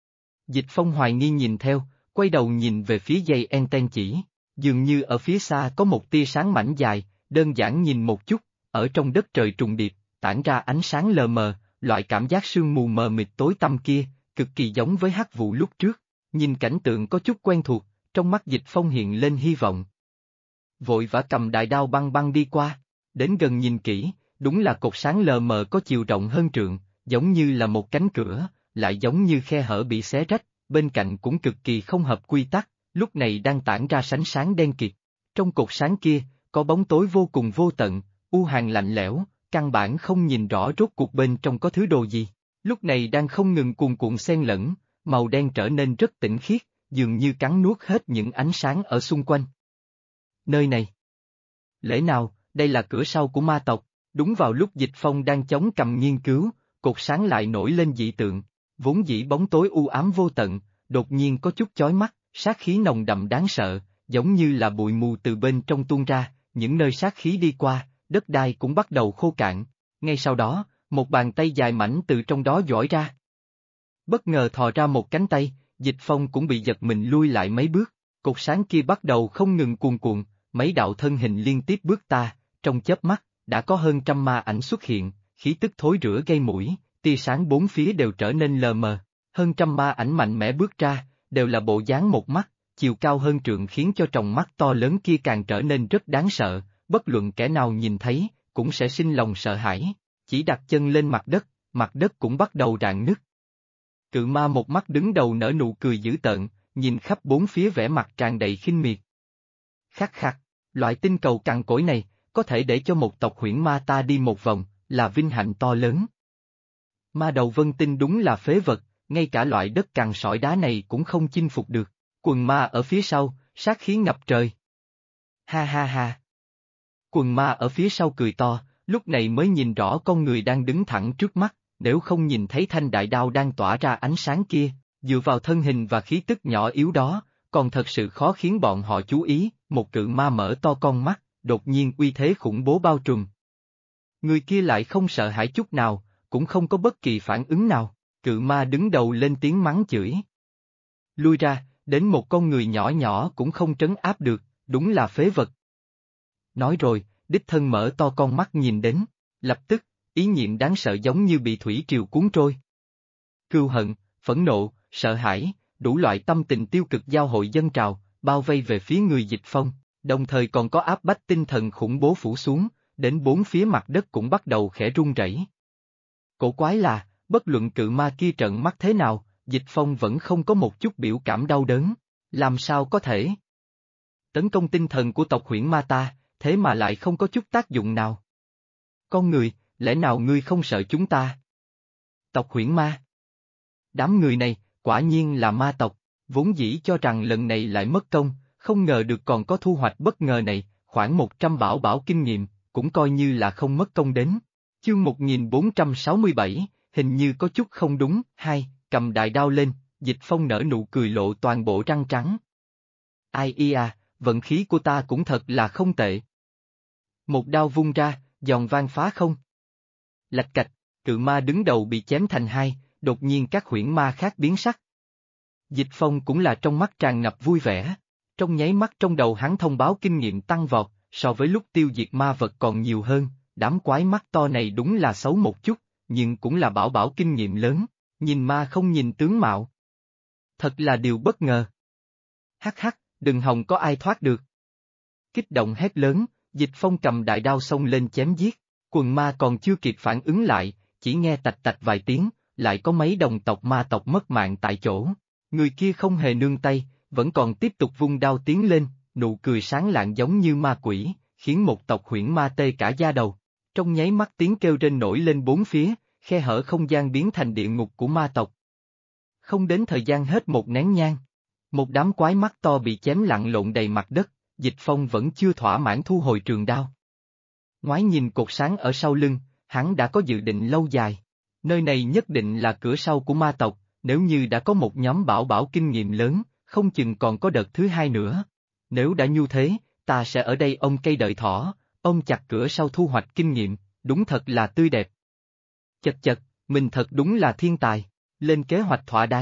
Dịch Phong hoài nghi nhìn theo, quay đầu nhìn về phía dây anten chỉ, dường như ở phía xa có một tia sáng mảnh dài, đơn giản nhìn một chút, ở trong đất trời trùng điệp, tản ra ánh sáng lờ mờ, loại cảm giác sương mù mờ mịt tối tăm kia, cực kỳ giống với hắc vụ lúc trước, nhìn cảnh tượng có chút quen thuộc, trong mắt Dịch Phong hiện lên hy vọng. Vội vã cầm đại đao băng băng đi qua, đến gần nhìn kỹ, đúng là cột sáng lờ mờ có chiều rộng hơn trượng, giống như là một cánh cửa, lại giống như khe hở bị xé rách, bên cạnh cũng cực kỳ không hợp quy tắc, lúc này đang tản ra sánh sáng đen kịt. Trong cột sáng kia, có bóng tối vô cùng vô tận, u hàn lạnh lẽo, căn bản không nhìn rõ rốt cuộc bên trong có thứ đồ gì. Lúc này đang không ngừng cuồn cuộn xen lẫn, màu đen trở nên rất tĩnh khiết, dường như cắn nuốt hết những ánh sáng ở xung quanh. Nơi này. Lẽ nào, đây là cửa sau của ma tộc? Đúng vào lúc Dịch Phong đang chống cằm nghiên cứu, cột sáng lại nổi lên dị tượng, vốn dĩ bóng tối u ám vô tận, đột nhiên có chút chói mắt, sát khí nồng đậm đáng sợ, giống như là bụi mù từ bên trong tuôn ra, những nơi sát khí đi qua, đất đai cũng bắt đầu khô cạn. Ngay sau đó, một bàn tay dài mảnh từ trong đó duỗi ra. Bất ngờ thò ra một cánh tay, Dịch Phong cũng bị giật mình lui lại mấy bước, cột sáng kia bắt đầu không ngừng cuồn cuộn, mấy đạo thân hình liên tiếp bước ta, trong chớp mắt, đã có hơn trăm ma ảnh xuất hiện, khí tức thối rữa gây mũi, tia sáng bốn phía đều trở nên lờ mờ, hơn trăm ma ảnh mạnh mẽ bước ra, đều là bộ dáng một mắt, chiều cao hơn trượng khiến cho tròng mắt to lớn kia càng trở nên rất đáng sợ, bất luận kẻ nào nhìn thấy, cũng sẽ sinh lòng sợ hãi, chỉ đặt chân lên mặt đất cũng bắt đầu rạn nứt. Cự ma một mắt đứng đầu nở nụ cười dữ tợn, nhìn khắp bốn phía vẻ mặt tràn đầy khinh miệt. Khắc khắc, loại tinh cầu cằn cỗi này, có thể để cho một tộc huyễn ma ta đi một vòng, là vinh hạnh to lớn. Ma đầu vân tinh đúng là phế vật, ngay cả loại đất cằn sỏi đá này cũng không chinh phục được, quần ma ở phía sau, sát khí ngập trời. Ha ha ha. Quần ma ở phía sau cười to, lúc này mới nhìn rõ con người đang đứng thẳng trước mắt, nếu không nhìn thấy thanh đại đao đang tỏa ra ánh sáng kia, dựa vào thân hình và khí tức nhỏ yếu đó, còn thật sự khó khiến bọn họ chú ý, một cự ma mở to con mắt, đột nhiên uy thế khủng bố bao trùm. Người kia lại không sợ hãi chút nào, cũng không có bất kỳ phản ứng nào, cự ma đứng đầu lên tiếng mắng chửi. Lui ra, đến một con người nhỏ nhỏ cũng không trấn áp được, đúng là phế vật. Nói rồi, đích thân mở to con mắt nhìn đến, lập tức, ý niệm đáng sợ giống như bị thủy triều cuốn trôi. Cừu hận, phẫn nộ, sợ hãi, đủ loại tâm tình tiêu cực giao hội dâng trào, bao vây về phía người Dịch Phong, đồng thời còn có áp bách tinh thần khủng bố phủ xuống, đến bốn phía mặt đất cũng bắt đầu khẽ rung rẩy. Cổ quái là, bất luận cự ma kia trợn mắt thế nào, Dịch Phong vẫn không có một chút biểu cảm đau đớn, làm sao có thể? Tấn công tinh thần của tộc huyễn ma ta, thế mà lại không có chút tác dụng nào. Con người, lẽ nào ngươi không sợ chúng ta? Tộc huyễn ma. Đám người này, quả nhiên là ma tộc, vốn dĩ cho rằng lần này lại mất công, không ngờ được còn có thu hoạch bất ngờ này, khoảng 100 bảo kinh nghiệm, cũng coi như là không mất công đến. Chương 1467, hình như có chút không đúng, cầm đại đao lên, Dịch Phong nở nụ cười lộ toàn bộ răng trắng. Ai à, vận khí của ta cũng thật là không tệ. Một đao vung ra, giòn vang phá không. Lạch cạch, cự ma đứng đầu bị chém thành hai, đột nhiên các huyễn ma khác biến sắc. Dịch Phong cũng là trong mắt tràn ngập vui vẻ, trong nháy mắt trong đầu hắn thông báo kinh nghiệm tăng vọt, so với lúc tiêu diệt ma vật còn nhiều hơn, đám quái mắt to này đúng là xấu một chút, nhưng cũng là bảo kinh nghiệm lớn, nhìn ma không nhìn tướng mạo. Thật là điều bất ngờ. Hắc hắc, đừng hòng có ai thoát được. Kích động hét lớn, Dịch Phong cầm đại đao xông lên chém giết, quần ma còn chưa kịp phản ứng lại, chỉ nghe tạch tạch vài tiếng, lại có mấy đồng tộc ma tộc mất mạng tại chỗ. Người kia không hề nương tay, vẫn còn tiếp tục vung đao tiến lên, nụ cười sáng lạng giống như ma quỷ, khiến một tộc huyễn ma tê cả da đầu. Trong nháy mắt tiếng kêu rên nổi lên bốn phía, khe hở không gian biến thành địa ngục của ma tộc. Không đến thời gian hết một nén nhang, một đám quái mắt to bị chém lặn lộn đầy mặt đất, Dịch Phong vẫn chưa thỏa mãn thu hồi trường đao. Ngoái nhìn cột sáng ở sau lưng, hắn đã có dự định lâu dài. Nơi này nhất định là cửa sau của ma tộc, nếu như đã có một nhóm bảo kinh nghiệm lớn, không chừng còn có đợt thứ hai nữa. Nếu đã như thế, ta sẽ ở đây ôm cây đợi thỏ, ôm chặt cửa sau thu hoạch kinh nghiệm, đúng thật là tươi đẹp. Chật chật, mình thật đúng là thiên tài, lên kế hoạch thỏa đáng,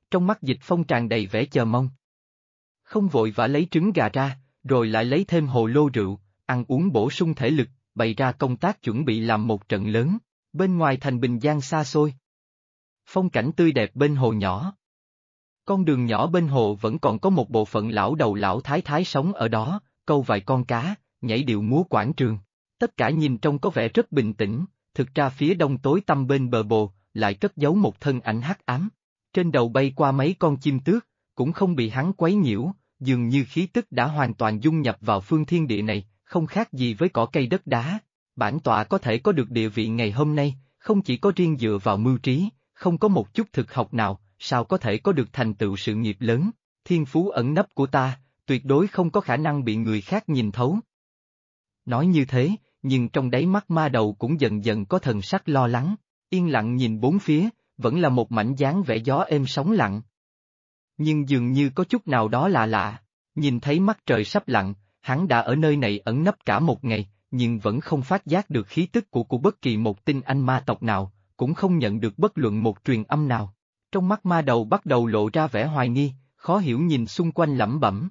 Trong mắt Dịch Phong tràn đầy vẻ chờ mong. Không vội vã lấy trứng gà ra, rồi lại lấy thêm hồ lô rượu, ăn uống bổ sung thể lực, bày ra công tác chuẩn bị làm một trận lớn. Bên ngoài thành Bình Giang xa xôi. Phong cảnh tươi đẹp bên hồ nhỏ. Con đường nhỏ bên hồ vẫn còn có một bộ phận lão đầu lão thái thái sống ở đó, câu vài con cá, nhảy điệu múa quảng trường. Tất cả nhìn trông có vẻ rất bình tĩnh, thực ra phía đông tối tăm bên bờ bồ, lại cất giấu một thân ảnh hắc ám. Trên đầu bay qua mấy con chim tước, cũng không bị hắn quấy nhiễu, dường như khí tức đã hoàn toàn dung nhập vào phương thiên địa này, không khác gì với cỏ cây đất đá. Bản tọa có thể có được địa vị ngày hôm nay, không chỉ có riêng dựa vào mưu trí, không có một chút thực học nào, sao có thể có được thành tựu sự nghiệp lớn, thiên phú ẩn nấp của ta, tuyệt đối không có khả năng bị người khác nhìn thấu. Nói như thế, nhưng trong đáy mắt ma đầu cũng dần dần có thần sắc lo lắng, yên lặng nhìn bốn phía, vẫn là một mảnh dáng vẻ gió êm sóng lặng. Nhưng dường như có chút nào đó lạ lạ, nhìn thấy mắt trời sắp lặn, hắn đã ở nơi này ẩn nấp cả một ngày, nhưng vẫn không phát giác được khí tức của bất kỳ một tinh anh ma tộc nào, cũng không nhận được bất luận một truyền âm nào. Trong mắt ma đầu bắt đầu lộ ra vẻ hoài nghi, khó hiểu nhìn xung quanh lẩm bẩm.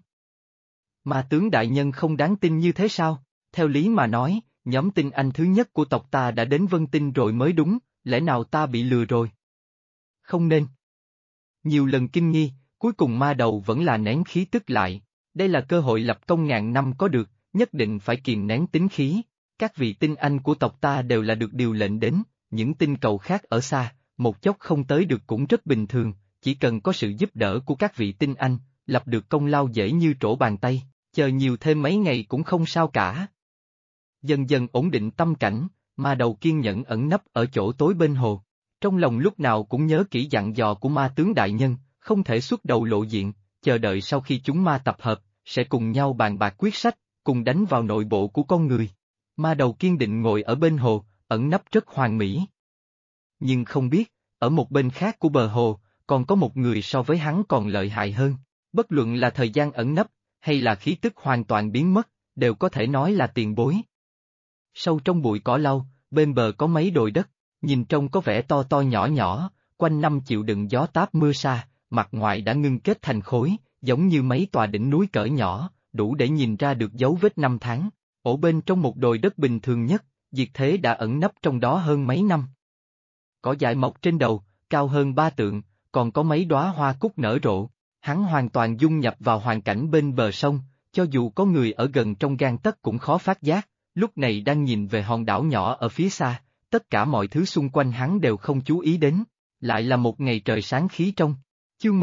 Ma tướng đại nhân không đáng tin như thế sao? Theo lý mà nói, nhóm tinh anh thứ nhất của tộc ta đã đến Vân Tinh rồi mới đúng, lẽ nào ta bị lừa rồi? Không nên. Nhiều lần kinh nghi, cuối cùng ma đầu vẫn là nén khí tức lại. Đây là cơ hội lập công ngàn năm có được, nhất định phải kìm nén tính khí. Các vị tinh anh của tộc ta đều là được điều lệnh đến, những tinh cầu khác ở xa, một chốc không tới được cũng rất bình thường, chỉ cần có sự giúp đỡ của các vị tinh anh, lập được công lao dễ như trổ bàn tay, chờ nhiều thêm mấy ngày cũng không sao cả. Dần dần ổn định tâm cảnh, ma đầu kiên nhẫn ẩn nấp ở chỗ tối bên hồ. Trong lòng lúc nào cũng nhớ kỹ dặn dò của ma tướng đại nhân, không thể xuất đầu lộ diện, chờ đợi sau khi chúng ma tập hợp, sẽ cùng nhau bàn bạc quyết sách, cùng đánh vào nội bộ của con người. Ma đầu kiên định ngồi ở bên hồ, ẩn nấp rất hoàn mỹ. Nhưng không biết, ở một bên khác của bờ hồ, còn có một người so với hắn còn lợi hại hơn. Bất luận là thời gian ẩn nấp, hay là khí tức hoàn toàn biến mất, đều có thể nói là tiền bối. Sâu trong bụi cỏ lau, bên bờ có mấy đồi đất, nhìn trông có vẻ to to nhỏ nhỏ, quanh năm chịu đựng gió táp mưa sa, mặt ngoài đã ngưng kết thành khối, giống như mấy tòa đỉnh núi cỡ nhỏ, đủ để nhìn ra được dấu vết năm tháng. Ở bên trong một đồi đất bình thường nhất, Diệt Thế đã ẩn nấp trong đó hơn mấy năm. Cỏ dại mọc trên đầu, cao hơn 3 trượng, còn có mấy đóa hoa cúc nở rộ. Hắn hoàn toàn dung nhập vào hoàn cảnh bên bờ sông, cho dù có người ở gần trong gang tấc cũng khó phát giác, lúc này đang nhìn về hòn đảo nhỏ ở phía xa, tất cả mọi thứ xung quanh hắn đều không chú ý đến. Lại là một ngày trời sáng khí trong. Chương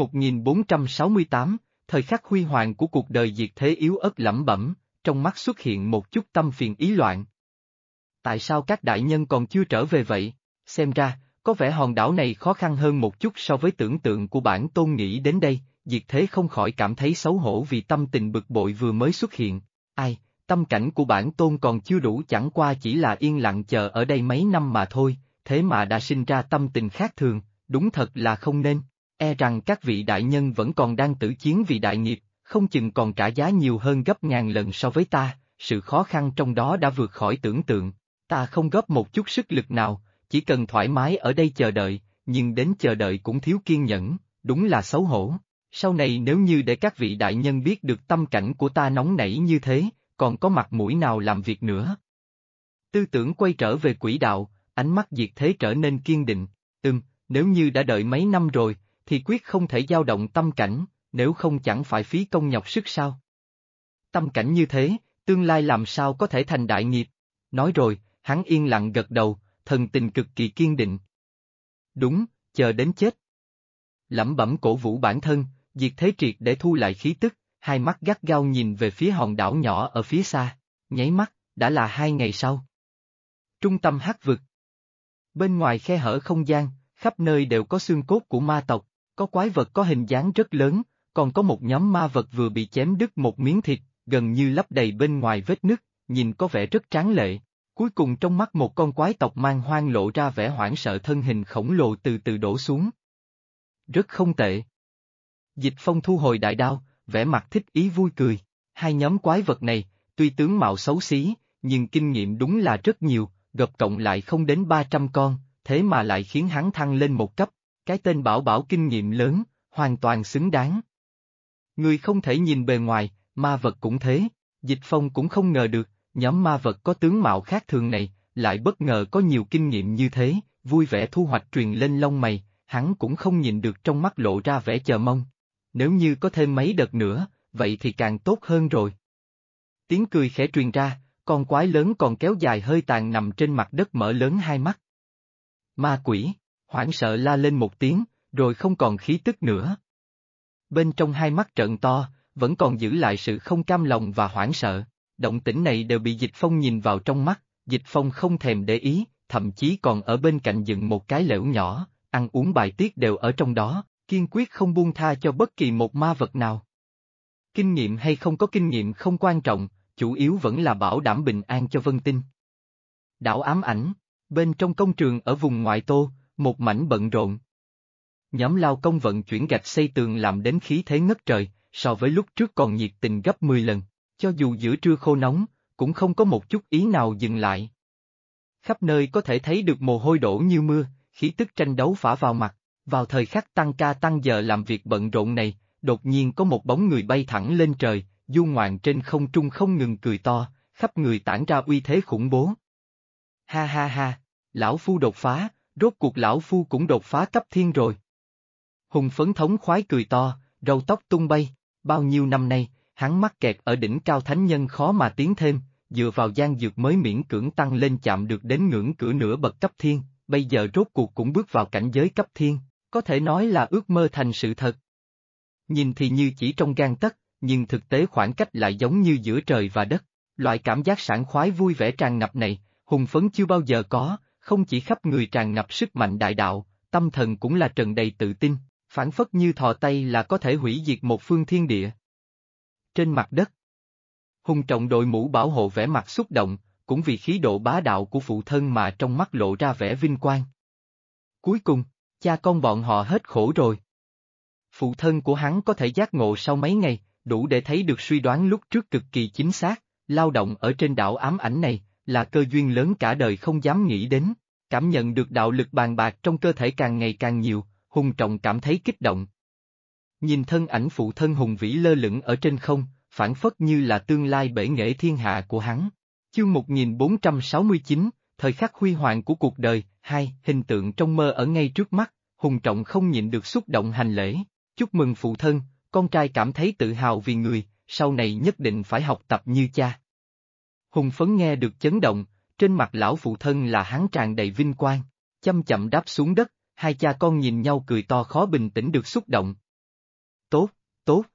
1468, thời khắc huy hoàng của cuộc đời Diệt Thế yếu ớt lẩm bẩm, trong mắt xuất hiện một chút tâm phiền ý loạn. Tại sao các đại nhân còn chưa trở về vậy? Xem ra, có vẻ hòn đảo này khó khăn hơn một chút so với tưởng tượng của bản tôn nghĩ đến đây, Diệt Thế không khỏi cảm thấy xấu hổ vì tâm tình bực bội vừa mới xuất hiện. Ai, tâm cảnh của bản tôn còn chưa đủ, chẳng qua chỉ là yên lặng chờ ở đây mấy năm mà thôi, thế mà đã sinh ra tâm tình khác thường, đúng thật là không nên. E rằng các vị đại nhân vẫn còn đang tử chiến vì đại nghiệp, không chừng còn trả giá nhiều hơn gấp ngàn lần so với ta, sự khó khăn trong đó đã vượt khỏi tưởng tượng. Ta không góp một chút sức lực nào, chỉ cần thoải mái ở đây chờ đợi, nhưng đến chờ đợi cũng thiếu kiên nhẫn, đúng là xấu hổ. Sau này nếu như để các vị đại nhân biết được tâm cảnh của ta nóng nảy như thế, còn có mặt mũi nào làm việc nữa. Tư tưởng quay trở về quỹ đạo, ánh mắt Diệt Thế trở nên kiên định, nếu như đã đợi mấy năm rồi, thì quyết không thể dao động tâm cảnh, nếu không chẳng phải phí công nhọc sức sao. Tâm cảnh như thế, tương lai làm sao có thể thành đại nghiệp. Nói rồi, hắn yên lặng gật đầu, thần tình cực kỳ kiên định. Đúng, chờ đến chết. Lẩm bẩm cổ vũ bản thân, Diệt Thế triệt để thu lại khí tức, hai mắt gắt gao nhìn về phía hòn đảo nhỏ ở phía xa, nháy mắt, đã là 2 ngày sau. Trung tâm hắc vực. Bên ngoài khe hở không gian, khắp nơi đều có xương cốt của ma tộc, có quái vật có hình dáng rất lớn, còn có một nhóm ma vật vừa bị chém đứt một miếng thịt, gần như lấp đầy bên ngoài vết nứt, nhìn có vẻ rất tráng lệ. Cuối cùng trong mắt một con quái tộc man hoang lộ ra vẻ hoảng sợ, thân hình khổng lồ từ từ đổ xuống. Rất không tệ. Dịch Phong thu hồi đại đao, vẻ mặt thích ý vui cười. Hai nhóm quái vật này, tuy tướng mạo xấu xí, nhưng kinh nghiệm đúng là rất nhiều, gộp cộng lại không đến 300 con, thế mà lại khiến hắn thăng lên một cấp. Cái tên bảo bảo kinh nghiệm lớn, Hoàn toàn xứng đáng. Người không thể nhìn bề ngoài, ma vật cũng thế. Dịch Phong cũng không ngờ được, nhóm ma vật có tướng mạo khác thường này, lại bất ngờ có nhiều kinh nghiệm như thế, vui vẻ thu hoạch truyền lên lông mày, hắn cũng không nhìn được trong mắt lộ ra vẻ chờ mong. Nếu như có thêm mấy đợt nữa, vậy thì càng tốt hơn rồi. Tiếng cười khẽ truyền ra, con quái lớn còn kéo dài hơi tàn nằm trên mặt đất mở lớn hai mắt. Ma quỷ, hoảng sợ la lên một tiếng, rồi không còn khí tức nữa. Bên trong hai mắt trợn to, vẫn còn giữ lại sự không cam lòng và hoảng sợ. Động tĩnh này đều bị Dịch Phong nhìn vào trong mắt, Dịch Phong không thèm để ý, thậm chí còn ở bên cạnh dựng một cái lễu nhỏ, ăn uống bài tiết đều ở trong đó, kiên quyết không buông tha cho bất kỳ một ma vật nào. Kinh nghiệm hay không có kinh nghiệm không quan trọng, chủ yếu vẫn là bảo đảm bình an cho Vân Tinh. Đảo ám ảnh, bên trong công trường ở vùng ngoại tô, một mảnh bận rộn. Nhóm lao công vận chuyển gạch xây tường làm đến khí thế ngất trời, so với lúc trước còn nhiệt tình gấp 10 lần, cho dù giữa trưa khô nóng, cũng không có một chút ý nào dừng lại. Khắp nơi có thể thấy được mồ hôi đổ như mưa, khí tức tranh đấu phả vào mặt, vào thời khắc tăng ca tăng giờ làm việc bận rộn này, đột nhiên có một bóng người bay thẳng lên trời, du ngoạn trên không trung không ngừng cười to, khắp người tản ra uy thế khủng bố. Ha ha ha, lão phu đột phá, rốt cuộc lão phu cũng đột phá cấp thiên rồi. Hùng phấn thống khoái cười to, râu tóc tung bay, bao nhiêu năm nay, hắn mắc kẹt ở đỉnh cao thánh nhân khó mà tiến thêm, dựa vào gian dược mới miễn cưỡng tăng lên chạm được đến ngưỡng cửa nửa bậc cấp thiên, bây giờ rốt cuộc cũng bước vào cảnh giới cấp thiên, có thể nói là ước mơ thành sự thật. Nhìn thì như chỉ trong gang tấc, nhưng thực tế khoảng cách lại giống như giữa trời và đất, loại cảm giác sảng khoái vui vẻ tràn ngập này, hùng phấn chưa bao giờ có, không chỉ khắp người tràn ngập sức mạnh đại đạo, tâm thần cũng là tràn đầy tự tin, phảng phất như thò tay là có thể hủy diệt một phương thiên địa. Trên mặt đất, Hùng Trọng đội mũ bảo hộ vẻ mặt xúc động, cũng vì khí độ bá đạo của phụ thân mà trong mắt lộ ra vẻ vinh quang. Cuối cùng, cha con bọn họ hết khổ rồi. Phụ thân của hắn có thể giác ngộ sau mấy ngày, đủ để thấy được suy đoán lúc trước cực kỳ chính xác, lao động ở trên đảo ám ảnh này, là cơ duyên lớn cả đời không dám nghĩ đến, cảm nhận được đạo lực bàn bạc trong cơ thể càng ngày càng nhiều, Hùng Trọng cảm thấy kích động. Nhìn thân ảnh phụ thân hùng vĩ lơ lửng ở trên không, phảng phất như là tương lai bể nghệ thiên hạ của hắn. Chương 1469, thời khắc huy hoàng của cuộc đời, hai, hình tượng trong mơ ở ngay trước mắt, Hùng Trọng không nhịn được xúc động hành lễ, chúc mừng phụ thân, con trai cảm thấy tự hào vì người, sau này nhất định phải học tập như cha. Hùng phấn nghe được chấn động, trên mặt lão phụ thân là hắn tràn đầy vinh quang, chậm chậm đáp xuống đất, hai cha con nhìn nhau cười to khó bình tĩnh được xúc động. Tốt, tốt.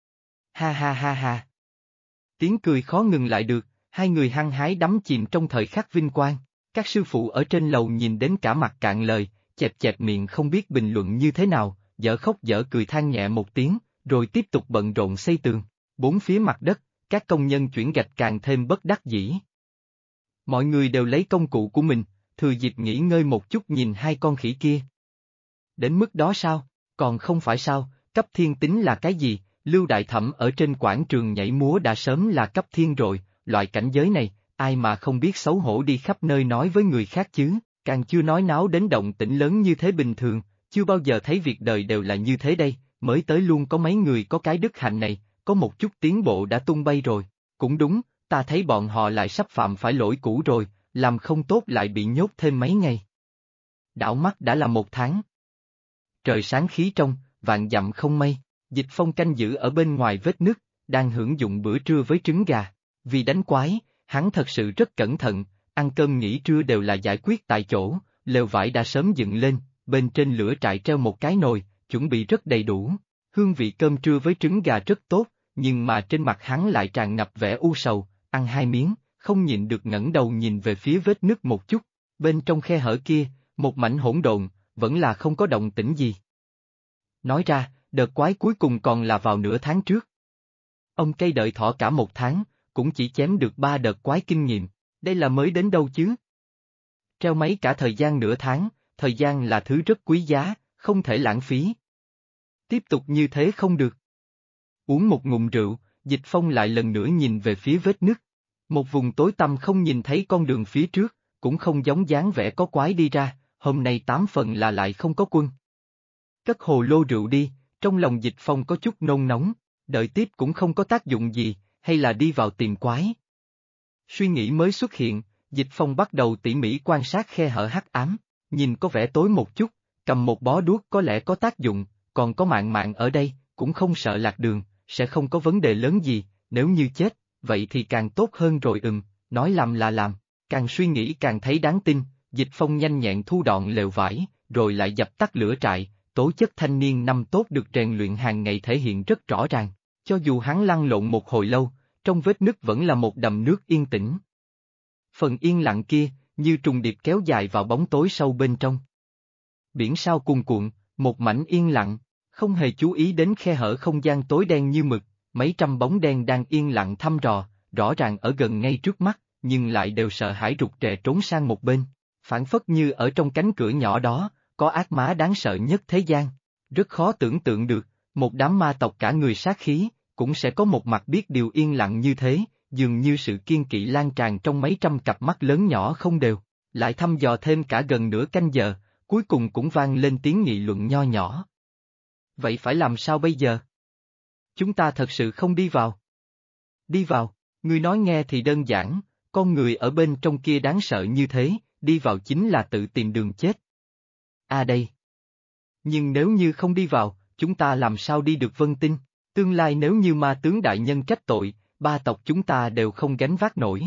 Ha ha ha ha. Tiếng cười khó ngừng lại được, hai người hăng hái đắm chìm trong thời khắc vinh quang. Các sư phụ ở trên lầu nhìn đến cả mặt cạn lời, chẹp chẹp miệng không biết bình luận như thế nào, dở khóc dở cười than nhẹ một tiếng, rồi tiếp tục bận rộn xây tường. Bốn phía mặt đất, các công nhân chuyển gạch càng thêm bất đắc dĩ. Mọi người đều lấy công cụ của mình, thừa dịp nghỉ ngơi một chút nhìn hai con khỉ kia. Đến mức đó sao, còn không phải sao, cấp thiên tính là cái gì, Lưu Đại Thẩm ở trên quảng trường nhảy múa đã sớm là cấp thiên rồi, loại cảnh giới này, ai mà không biết xấu hổ đi khắp nơi nói với người khác chứ, càng chưa nói náo đến động tĩnh lớn như thế bình thường, chưa bao giờ thấy việc đời đều là như thế đây, mới tới luôn có mấy người có cái đức hạnh này, có một chút tiến bộ đã tung bay rồi, cũng đúng, ta thấy bọn họ lại sắp phạm phải lỗi cũ rồi, làm không tốt lại bị nhốt thêm mấy ngày. Đảo mắt đã là 1 tháng. Trời sáng khí trong, vạn dặm không mây, Dịch Phong canh giữ ở bên ngoài vết nứt, đang hưởng dụng bữa trưa với trứng gà, vì đánh quái, hắn thật sự rất cẩn thận, ăn cơm nghỉ trưa đều là giải quyết tại chỗ, lều vải đã sớm dựng lên, bên trên lửa trại treo một cái nồi, chuẩn bị rất đầy đủ, hương vị cơm trưa với trứng gà rất tốt, nhưng mà trên mặt hắn lại tràn ngập vẻ u sầu, ăn 2 miếng, không nhịn được ngẩng đầu nhìn về phía vết nứt một chút, bên trong khe hở kia, một mảnh hỗn độn, vẫn là không có động tĩnh gì. Nói ra, đợt quái cuối cùng còn là vào nửa tháng trước. Ông cây đợi thỏ cả 1 tháng, cũng chỉ chém được 3 đợt quái kinh nghiệm, đây là mới đến đâu chứ? Treo máy cả thời gian nửa tháng, thời gian là thứ rất quý giá, không thể lãng phí. Tiếp tục như thế không được. Uống một ngụm rượu, Dịch Phong lại lần nữa nhìn về phía vết nứt. Một vùng tối tăm không nhìn thấy con đường phía trước, cũng không giống dáng vẻ có quái đi ra, hôm nay 8 phần là lại không có quân. Cất hồ lô rượu đi, Trong lòng Dịch Phong có chút nôn nóng, đợi tiếp cũng không có tác dụng gì, hay là đi vào tìm quái. Suy nghĩ mới xuất hiện, Dịch Phong bắt đầu tỉ mỉ quan sát khe hở hắc ám, nhìn có vẻ tối một chút, cầm một bó đuốc có lẽ có tác dụng, còn có mạng mạng ở đây, cũng không sợ lạc đường, sẽ không có vấn đề lớn gì, nếu như chết, vậy thì càng tốt hơn rồi nói làm là làm, càng suy nghĩ càng thấy đáng tin, Dịch Phong nhanh nhẹn thu dọn lều vải, rồi lại dập tắt lửa trại, tố chất thanh niên năm tốt được rèn luyện hàng ngày thể hiện rất rõ ràng, cho dù hắn lăn lộn một hồi lâu, trong vết nứt vẫn là một đầm nước yên tĩnh. Phần yên lặng kia, như trùng điệp kéo dài vào bóng tối sâu bên trong. Biển sao cuồn cuộn, một mảnh yên lặng, không hề chú ý đến khe hở không gian tối đen như mực, mấy trăm bóng đen đang yên lặng thăm dò, rõ ràng ở gần ngay trước mắt, nhưng lại đều sợ hãi rụt rè trốn sang một bên, phảng phất như ở trong cánh cửa nhỏ đó, có ác má đáng sợ nhất thế gian. Rất khó tưởng tượng được, một đám ma tộc cả người sát khí, cũng sẽ có một mặt biết điều yên lặng như thế, dường như sự kiên kỵ lan tràn trong mấy trăm cặp mắt lớn nhỏ không đều, lại thăm dò thêm cả gần nửa canh giờ, cuối cùng cũng vang lên tiếng nghị luận nho nhỏ. Vậy phải làm sao bây giờ? Chúng ta thật sự không đi vào. Đi vào, ngươi nói nghe thì đơn giản, con người ở bên trong kia đáng sợ như thế, đi vào chính là tự tìm đường chết. À đây. Nhưng nếu như không đi vào, chúng ta làm sao đi được Vân Tinh? Tương lai nếu như ma tướng đại nhân trách tội, ba tộc chúng ta đều không gánh vác nổi.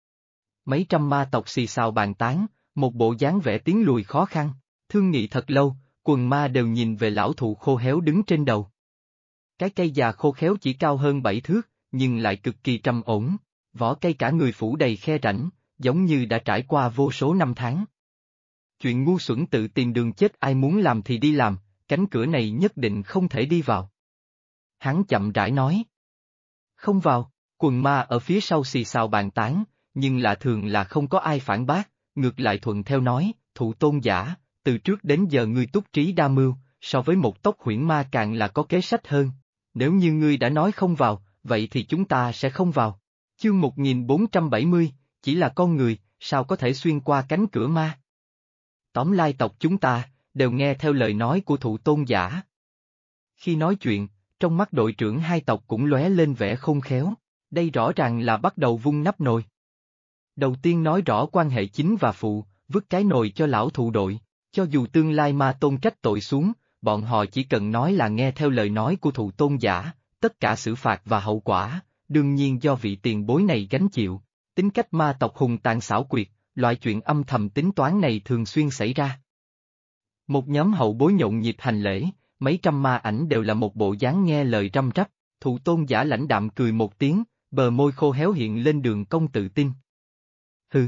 Mấy trăm ma tộc xì xào bàn tán, một bộ dáng vẻ tiến lùi khó khăn, thương nghị thật lâu, quần ma đều nhìn về lão thụ khô héo đứng trên đầu. Cái cây già khô khéo chỉ cao hơn 7 thước, nhưng lại cực kỳ trầm ổn, vỏ cây cả người phủ đầy khe rãnh, giống như đã trải qua vô số năm tháng. Chuyện ngu xuẩn tự tìm đường chết ai muốn làm thì đi làm, cánh cửa này nhất định không thể đi vào. Hắn chậm rãi nói. Không vào, quần ma ở phía sau xì xào bàn tán, nhưng lạ thường là không có ai phản bác, ngược lại thuận theo nói, thụ tôn giả, từ trước đến giờ ngươi túc trí đa mưu, so với một tốc huyễn ma càng là có kế sách hơn. Nếu như ngươi đã nói không vào, vậy thì chúng ta sẽ không vào. Chương 1470, chỉ là con người, sao có thể xuyên qua cánh cửa ma? Tóm lai tộc chúng ta, đều nghe theo lời nói của thụ tôn giả. Khi nói chuyện, trong mắt đội trưởng hai tộc cũng lóe lên vẻ khôn khéo, đây rõ ràng là bắt đầu vung nắp nồi. Đầu tiên nói rõ quan hệ chính và phụ, vứt cái nồi cho lão thụ đội, cho dù tương lai ma tôn trách tội xuống, bọn họ chỉ cần nói là nghe theo lời nói của thụ tôn giả, tất cả xử phạt và hậu quả, đương nhiên do vị tiền bối này gánh chịu. Tính cách ma tộc hùng tàn xảo quyệt, loại chuyện âm thầm tính toán này thường xuyên xảy ra. Một nhóm hậu bối nhộn nhịp hành lễ, mấy trăm ma ảnh đều là một bộ dáng nghe lời răm rắp, thụ tôn giả lãnh đạm cười một tiếng, bờ môi khô héo hiện lên đường cong tự tin. Hừ.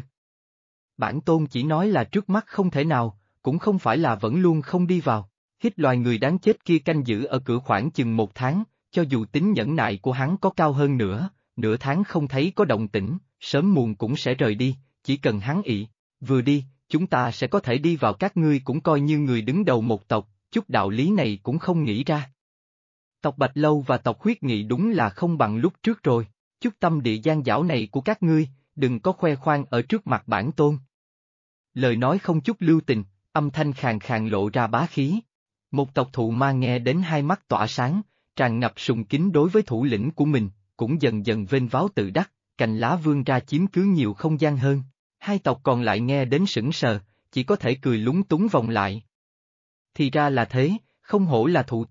Bản tôn chỉ nói là trước mắt không thể nào, cũng không phải là vẫn luôn không đi vào, hít loài người đáng chết kia canh giữ ở cửa khoảng chừng 1 tháng, cho dù tính nhẫn nại của hắn có cao hơn nữa, nửa tháng không thấy có động tĩnh, sớm muộn cũng sẽ rời đi, chỉ cần hắn ị, vừa đi, chúng ta sẽ có thể đi vào các ngươi cũng coi như người đứng đầu một tộc, chút đạo lý này cũng không nghĩ ra. Tộc Bạch Lâu và tộc Huyết Nghị đúng là không bằng lúc trước rồi, chút tâm địa gian dảo này của các ngươi, đừng có khoe khoang ở trước mặt bản tôn. Lời nói không chút lưu tình, âm thanh khàn khàn lộ ra bá khí. Một tộc thụ ma nghe đến hai mắt tỏa sáng, tràn ngập sùng kính đối với thủ lĩnh của mình, cũng dần dần vênh váo tự đắc, cành lá vươn ra chiếm cứ nhiều không gian hơn. Hai tộc còn lại nghe đến sững sờ, chỉ có thể cười lúng túng vòng lại. Thì ra là thế, không hổ là thụ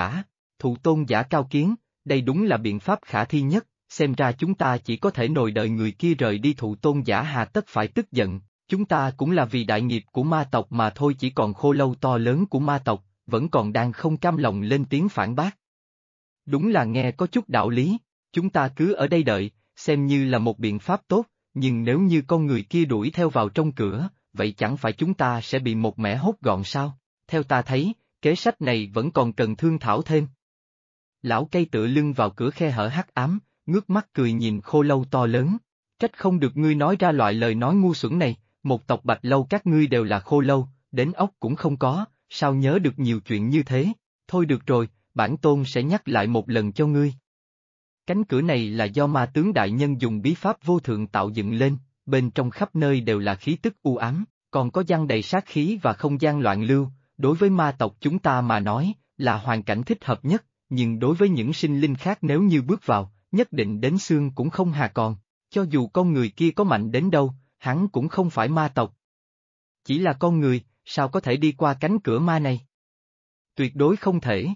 tôn giả cao kiến, đây đúng là biện pháp khả thi nhất, xem ra chúng ta chỉ có thể ngồi đợi người kia rời đi. Thụ tôn giả hà tất phải tức giận, chúng ta cũng là vì đại nghiệp của ma tộc mà thôi, chỉ còn khô lâu to lớn của ma tộc, vẫn còn đang không cam lòng lên tiếng phản bác. Đúng là nghe có chút đạo lý, chúng ta cứ ở đây đợi, xem như là một biện pháp tốt, nhưng nếu như con người kia đuổi theo vào trong cửa, vậy chẳng phải chúng ta sẽ bị một mẻ hốt gọn sao? Theo ta thấy, kế sách này vẫn còn cần thương thảo thêm. Lão cây tựa lưng vào cửa khe hở hắc ám, ngước mắt cười nhìn khô lâu to lớn. Trách không được ngươi nói ra loại lời nói ngu xuẩn này, một tộc Bạch Lâu các ngươi đều là khô lâu, đến óc cũng không có, sao nhớ được nhiều chuyện như thế? Thôi được rồi, bản tôn sẽ nhắc lại một lần cho ngươi. Cánh cửa này là do ma tướng đại nhân dùng bí pháp vô thượng tạo dựng lên, bên trong khắp nơi đều là khí tức u ám, còn có giăng đầy sát khí và không gian loạn lưu, đối với ma tộc chúng ta mà nói, là hoàn cảnh thích hợp nhất, nhưng đối với những sinh linh khác nếu như bước vào, nhất định đến xương cũng không hà còn, cho dù con người kia có mạnh đến đâu, hắn cũng không phải ma tộc. Chỉ là con người, sao có thể đi qua cánh cửa ma này? Tuyệt đối không thể.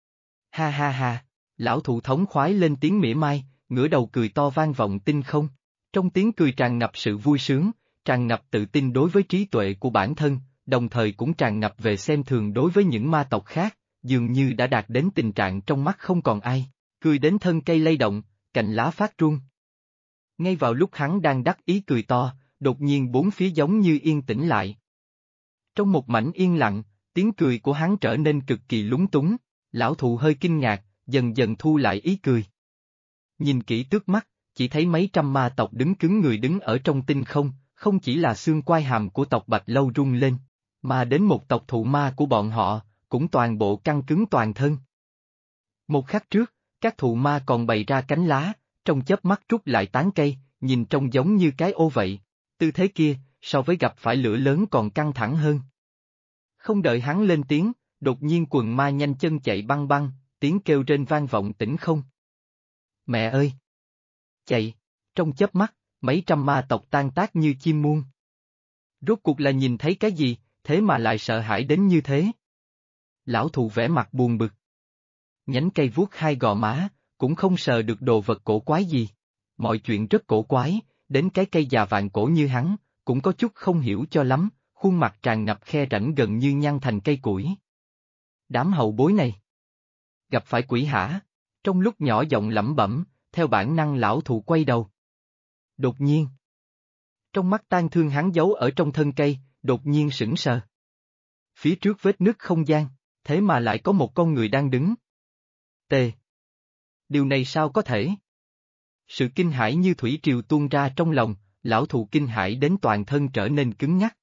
Ha ha ha, lão thụ thống khoái lên tiếng mỉa mai, ngửa đầu cười to vang vọng tinh không. Trong tiếng cười tràn ngập sự vui sướng, tràn ngập tự tin đối với trí tuệ của bản thân, đồng thời cũng tràn ngập về xem thường đối với những ma tộc khác, dường như đã đạt đến tình trạng trong mắt không còn ai, cười đến thân cây lay động, cành lá phát run. Ngay vào lúc hắn đang đắc ý cười to, đột nhiên bốn phía giống như yên tĩnh lại. Trong một mảnh yên lặng, tiếng cười của hắn trở nên cực kỳ lúng túng, lão thụ hơi kinh ngạc, dần dần thu lại ý cười. Nhìn kỹ trước mắt, chỉ thấy mấy trăm ma tộc đứng cứng người đứng ở trong tinh không, không chỉ là xương quai hàm của tộc Bạch Lâu rung lên, mà đến một tộc thụ ma của bọn họ, cũng toàn bộ căng cứng toàn thân. Một khắc trước, các thụ ma còn bày ra cánh lá, trong chớp mắt rút lại tán cây, nhìn trông giống như cái ô vậy. Tư thế kia, so với gặp phải lửa lớn còn căng thẳng hơn. Không đợi hắn lên tiếng, đột nhiên quần ma nhanh chân chạy băng băng, tiếng kêu rên vang vọng tĩnh không. Mẹ ơi! Chạy! Trong chớp mắt, mấy trăm ma tộc tan tác như chim muôn. Rốt cuộc là nhìn thấy cái gì, thế mà lại sợ hãi đến như thế? Lão thụ vẻ mặt buồn bực. Nhánh cây vuốt hai gò má, cũng không sờ được đồ vật cổ quái gì. Mọi chuyện rất cổ quái, đến cái cây già vạn cổ như hắn, cũng có chút không hiểu cho lắm, khuôn mặt tràn ngập khe rãnh gần như nhăn thành cây củi. Đám hậu bối này. Gặp phải quỷ hả? Trong lúc nhỏ giọng lẩm bẩm, theo bản năng lão thụ quay đầu. Đột nhiên. Trong mắt tang thương hắn giấu ở trong thân cây, đột nhiên sững sờ. Phía trước vết nứt không gian, thế mà lại có một con người đang đứng. T. Điều này sao có thể? Sự kinh hãi như thủy triều tuôn ra trong lòng, lão thụ kinh hãi đến toàn thân trở nên cứng nhắc.